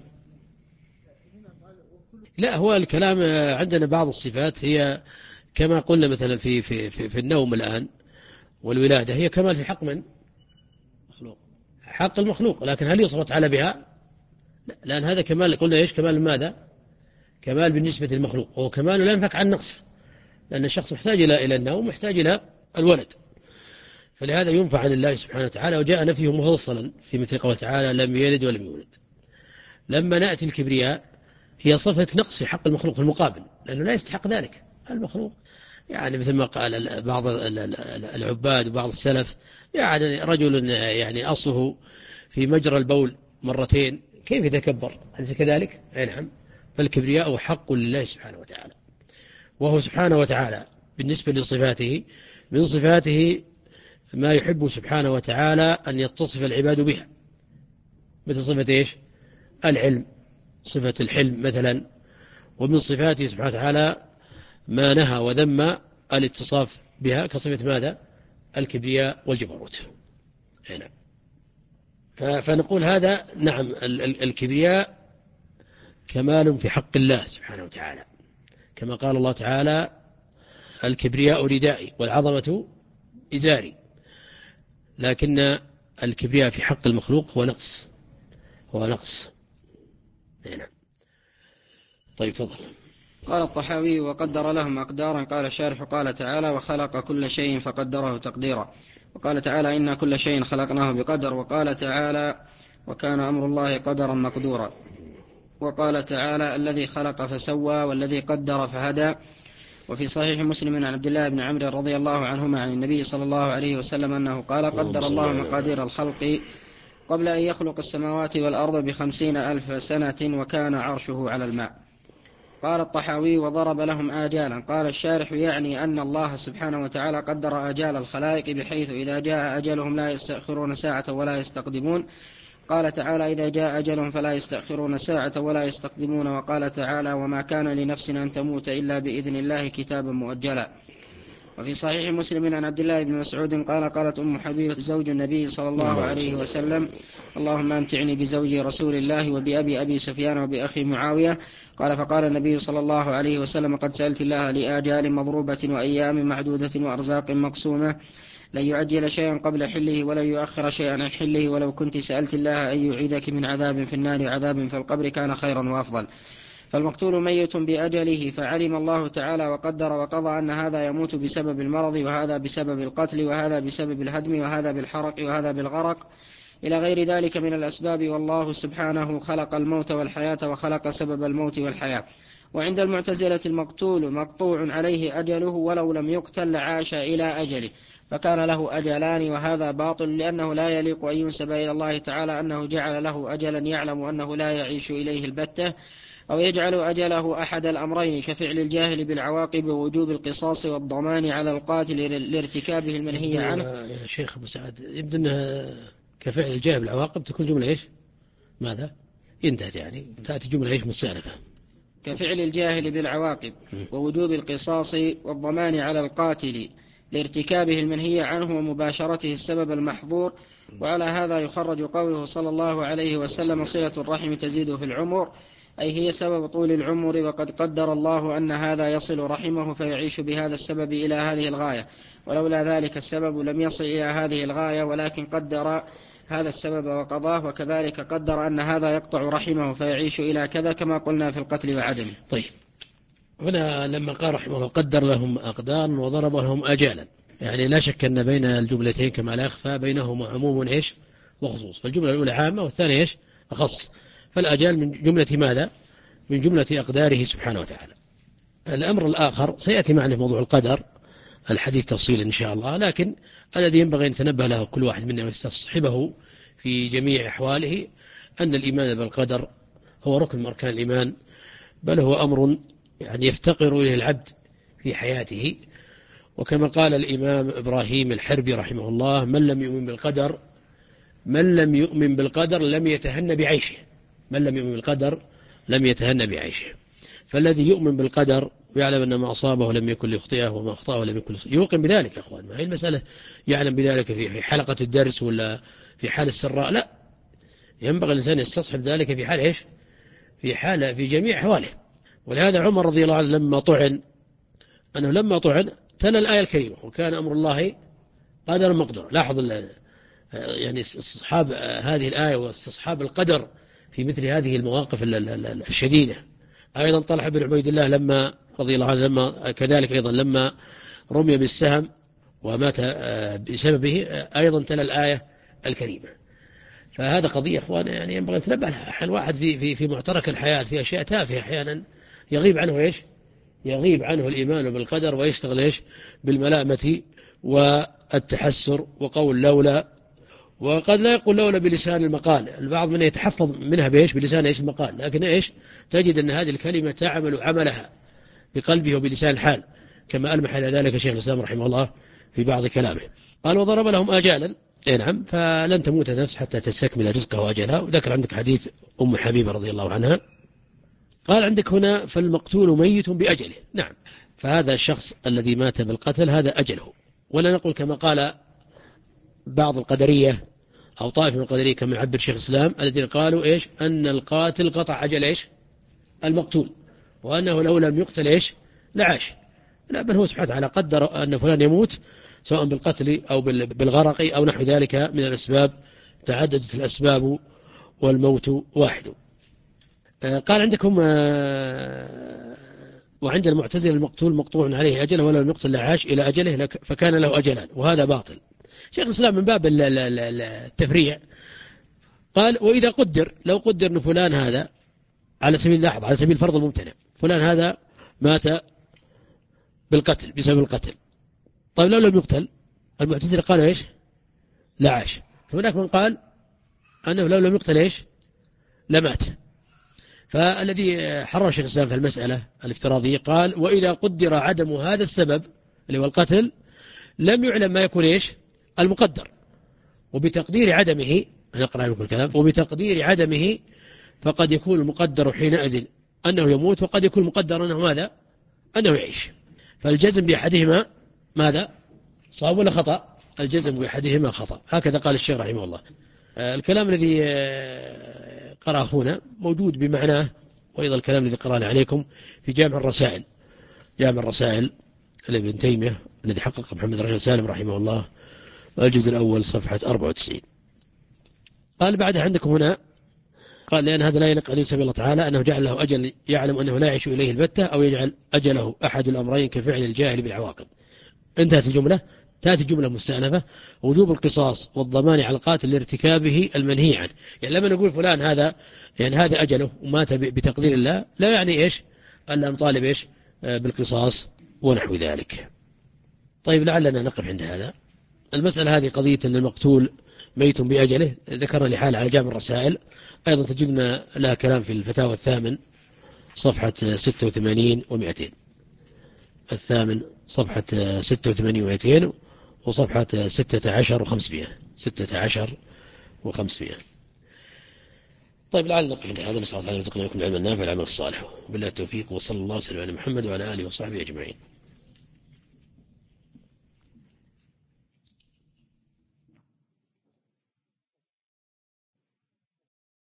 لا، هو الكلام عندنا بعض الصفات هي كما قلنا مثلا في في في, في النوم الآن والولادة، هي كمال في حق من؟ مخلوق، حق المخلوق. لكن هل يصف تعالى بها؟ لا، لأن هذا كمال قلنا إيش؟ كمال ماذا؟ كمال بالنسبة للمخلوق، وهو كمال لا ينفك عن نقص، لأن الشخص محتاج إلى إلى النوم، محتاج إلى الولد، فلهذا ينفع عن الله سبحانه وتعالى. وجاء نفيه مفصلا في مثل قوله تعالى لم يلد ولم يولد. لما نأتي الكبرياء هي صفة نقص في حق المخلوق في المقابل، لأنه لا يستحق ذلك المخلوق. يعني مثل ما قال بعض العباد وبعض السلف، يعني رجل يعني أصله في مجرى البول مرتين كيف يتكبر؟ أليس كذلك؟ أي نعم. فالكبرياء حق لله سبحانه وتعالى، وهو سبحانه وتعالى بالنسبة لصفاته من صفاته ما يحب سبحانه وتعالى أن يتصف العباد بها، مثل صفة إيش؟ العلم، صفة الحلم مثلا. ومن صفاته سبحانه وتعالى ما نهى وذم الاتصاف بها، كصفة ماذا؟ الكبرياء والجبروت. نعم. فنقول هذا نعم الكبرياء كمال في حق الله سبحانه وتعالى، كما قال الله تعالى: الكبرياء ردائي والعظمة إزاري. لكن الكبرياء في حق المخلوق هو نقص، هو نقص. نعم. طيب تفضل. قال الطحاوي: وقدر لهم أقدارا. قال الشارح: قال تعالى: وخلق كل شيء فقدره تقديرا. وقال تعالى: إنا كل شيء خلقناه بقدر. وقال تعالى: وكان أمر الله قدرا مقدورا. وقال تعالى: الذي خلق فسوى والذي قدر فهدى. وفي صحيح مسلم عن عبد الله بن عمرو رضي الله عنهما عن النبي صلى الله عليه وسلم أنه قال: قدر الله مقادير الخلق قبل أن يخلق السماوات والأرض بخمسين ألف سنة وكان عرشه على الماء. قال الطحاوي: وضرب لهم آجالا. قال الشارح: يعني أن الله سبحانه وتعالى قدر آجال الخلائق بحيث إذا جاء أجلهم لا يستأخرون ساعة ولا يستقدمون. قال تعالى: إذا جاء أجلهم فلا يستأخرون ساعة ولا يستقدمون. وقال تعالى: وما كان لنفس أن تموت إلا بإذن الله كتابا مؤجلا. وفي صحيح مسلم عن عبد الله بن مسعود قال: قالت أم حبيبة زوج النبي صلى الله عليه وسلم: اللهم أمتعني بزوجي رسول الله وبأبي أبي سفيان وبأخي معاوية. قال: فقال النبي صلى الله عليه وسلم: قد سألت الله لآجال مضروبة وأيام معدودة وأرزاق مقسومة، لن يعجل شيئا قبل حله ولن يؤخر شيئا عن حله، ولو كنت سألت الله أن يعيذك من عذاب في النار وعذاب في القبر كان خيرا وأفضل. فالمقتول ميت بأجله، فعلم الله تعالى وقدر وقضى أن هذا يموت بسبب المرض، وهذا بسبب القتل، وهذا بسبب الهدم، وهذا بالحرق، وهذا بالغرق، إلى غير ذلك من الأسباب. والله سبحانه خلق الموت والحياة وخلق سبب الموت والحياة. وعند المعتزلة المقتول مقطوع عليه أجله ولو لم يقتل عاش إلى أجله، فكان له أجلان، وهذا باطل، لأنه لا يليق أن ينسب إلى الله تعالى أنه جعل له أجلا يعلم أنه لا يعيش إليه البتة، أو يجعل أجله أحد الأمرين كفعل الجاهل بالعواقب ووجوب القصاص والضمان على القاتل لارتكابه المنهي عنه. يا شيخ أبو سعد، يبدو أنها كفعل الجاهل بالعواقب تكون جملة إيش؟ ماذا؟ انتهت، يعني تأتي جملة إيش مستأنفة. كفعل الجاهل بالعواقب ووجوب القصاص والضمان على القاتل لارتكابه المنهي عنه ومباشرته السبب المحظور. وعلى هذا يخرج قوله صلى الله عليه وسلم: صلة الرحم تزيد في العمر، أي هي سبب طول العمر، وقد قدر الله أن هذا يصل رحمه فيعيش بهذا السبب إلى هذه الغاية، ولولا ذلك السبب لم يصل إلى هذه الغاية، ولكن قدر هذا السبب وقضاه. وكذلك قدر أن هذا يقطع رحمه فيعيش إلى كذا، كما قلنا في القتل وعدمه. طيب، هنا لما قال رحمه الله قدر لهم أقدار وضرب لهم أجالا، يعني لا شك أن بين الجملتين كما لا يخفى بينهما عموم إيش وخصوص، فالجملة الأولى عامة والثانية إيش أخص. فالأجال من جملة ماذا؟ من جملة أقداره سبحانه وتعالى. الأمر الآخر سيأتي معنا في موضوع القدر الحديث تفصيلا إن شاء الله، لكن الذي ينبغي أن يتنبه له كل واحد منا ويستصحبه في جميع أحواله أن الإيمان بالقدر هو ركن من أركان الإيمان، بل هو أمر يعني يفتقر إليه العبد في حياته. وكما قال الإمام إبراهيم الحربي رحمه الله: من لم يؤمن بالقدر من لم يؤمن بالقدر لم يتهن بعيشه. من لم يؤمن بالقدر لم يتهن بعيشه. فالذي يؤمن بالقدر ويعلم أن ما أصابه لم يكن ليخطئه وما أخطأه لم يكن ليصيبه، يوقن بذلك يا أخوان. ما هي المسألة يعلم بذلك في حلقة الدرس ولا في حال السراء، لا، ينبغي الإنسان يستصحب ذلك في حال إيش؟ في حال في جميع أحواله. ولهذا عمر رضي الله عنه لما طعن أنه لما طعن تلا الآية الكريمة: وكان أمر الله قدرا مقدورا. لاحظ يعني استصحاب هذه الآية واستصحاب القدر في مثل هذه المواقف الشديدة. أيضا طلحة بن عبيد الله لما رضي الله عنه لما كذلك أيضا لما رمي بالسهم ومات بسببه أيضا تلا الآية الكريمة. فهذا قضية أخوانا يعني ينبغي أن نتنبه لها. أحيانا الواحد في في في معترك الحياة في أشياء تافهة أحيانا يغيب عنه إيش؟ يغيب عنه الإيمان بالقدر ويشتغل إيش؟ بالملامة والتحسر وقول لولا. وقد لا يقول لولا بلسان المقال، البعض من يتحفظ منها بإيش؟ بلسان إيش المقال، لكن إيش؟ تجد أن هذه الكلمة تعمل عملها بقلبه وبلسان الحال، كما ألمح إلى ذلك شيخ الإسلام رحمه الله في بعض كلامه. قال وضرب لهم آجالا، اي نعم، فلن تموت النفس حتى تستكمل رزقها وأجلها. وذكر عندك حديث أم حبيبة رضي الله عنها. قال عندك هنا فالمقتول ميت بأجله. نعم، فهذا الشخص الذي مات بالقتل هذا أجله، ولا نقول كما قال بعض القدرية أو طائفة من القدرية كما يعبر شيخ الإسلام الذين قالوا إيش أن القاتل قطع أجل إيش المقتول، وأنه لو لم يقتل إيش لعاش. لا، بل هو سبحانه وتعالى قدر أن فلان يموت سواء بالقتل أو بالغرق أو نحو ذلك من الأسباب، تعددت الأسباب والموت واحد. قال عندكم وعند المعتزلة المقتول مقطوع عليه أجله ولو لم يقتل لعاش إلى أجله فكان له أجلان، وهذا باطل. شيخ الإسلام من باب التفريع قال وإذا قدر، لو قدر أن فلان هذا على سبيل لاحظ على سبيل الفرض الممتنع، فلان هذا مات بالقتل بسبب القتل، طيب لو لم يقتل المعتزلة قالوا إيش لعاش، فهناك من قال أنه لو لم يقتل إيش لمات. فالذي حرر شيخ الإسلام في المسألة الافتراضية قال وإذا قدر عدم هذا السبب اللي هو القتل لم يعلم ما يكون إيش المقدر، وبتقدير عدمه، أنا أقرأ لكم الكلام، وبتقدير عدمه فقد يكون المقدر حينئذ أنه يموت، وقد يكون المقدر أنه ماذا أنه يعيش. فالجزم بأحدهما ماذا صواب ولا خطأ؟ الجزم بأحدهما خطأ. هكذا قال الشيخ رحمه الله. الكلام الذي قرأ أخونا موجود بمعناه، وأيضا الكلام الذي قرأنا عليكم في جامع الرسائل، جامع الرسائل لابن تيمية الذي حقق محمد رشاد سالم رحمه الله، الجزء الأول صفحة أربعة وتسعين. قال بعدها عندكم هنا قال لأن هذا لا يليق أن ينسب الله تعالى أنه جعل له أجل يعلم أنه لا يعيش إليه البتة، أو يجعل أجله أحد الأمرين كفعل الجاهل بالعواقب. انتهت الجملة. تأتي جملة مستأنفة وجوب القصاص والضمان على القاتل لارتكابه المنهي عنه. يعني لما نقول فلان هذا يعني هذا أجله ومات بتقدير الله، لا يعني إيش ألا نطالب إيش بالقصاص ونحو ذلك. طيب لعلنا نقف عند هذا. المسألة هذه قضية أن المقتول ميت بأجله ذكرنا لحال على جامع الرسائل، أيضا تجدنا لها كلام في الفتاوى الثامن صفحة ستة وثمانين ومئتين، الثامن صفحة ستة وثمانين ومئتين، وصفحة ستة عشر وخمسمائة، ستة عشر وخمسمائة. طيب لعل نقف عند هذا. نسأل الله تعالى أن يرزقنا ويكون العلم النافع والعمل الصالح، وبالله التوفيق، وصلى الله وسلم على محمد وعلى آله وصحبه أجمعين.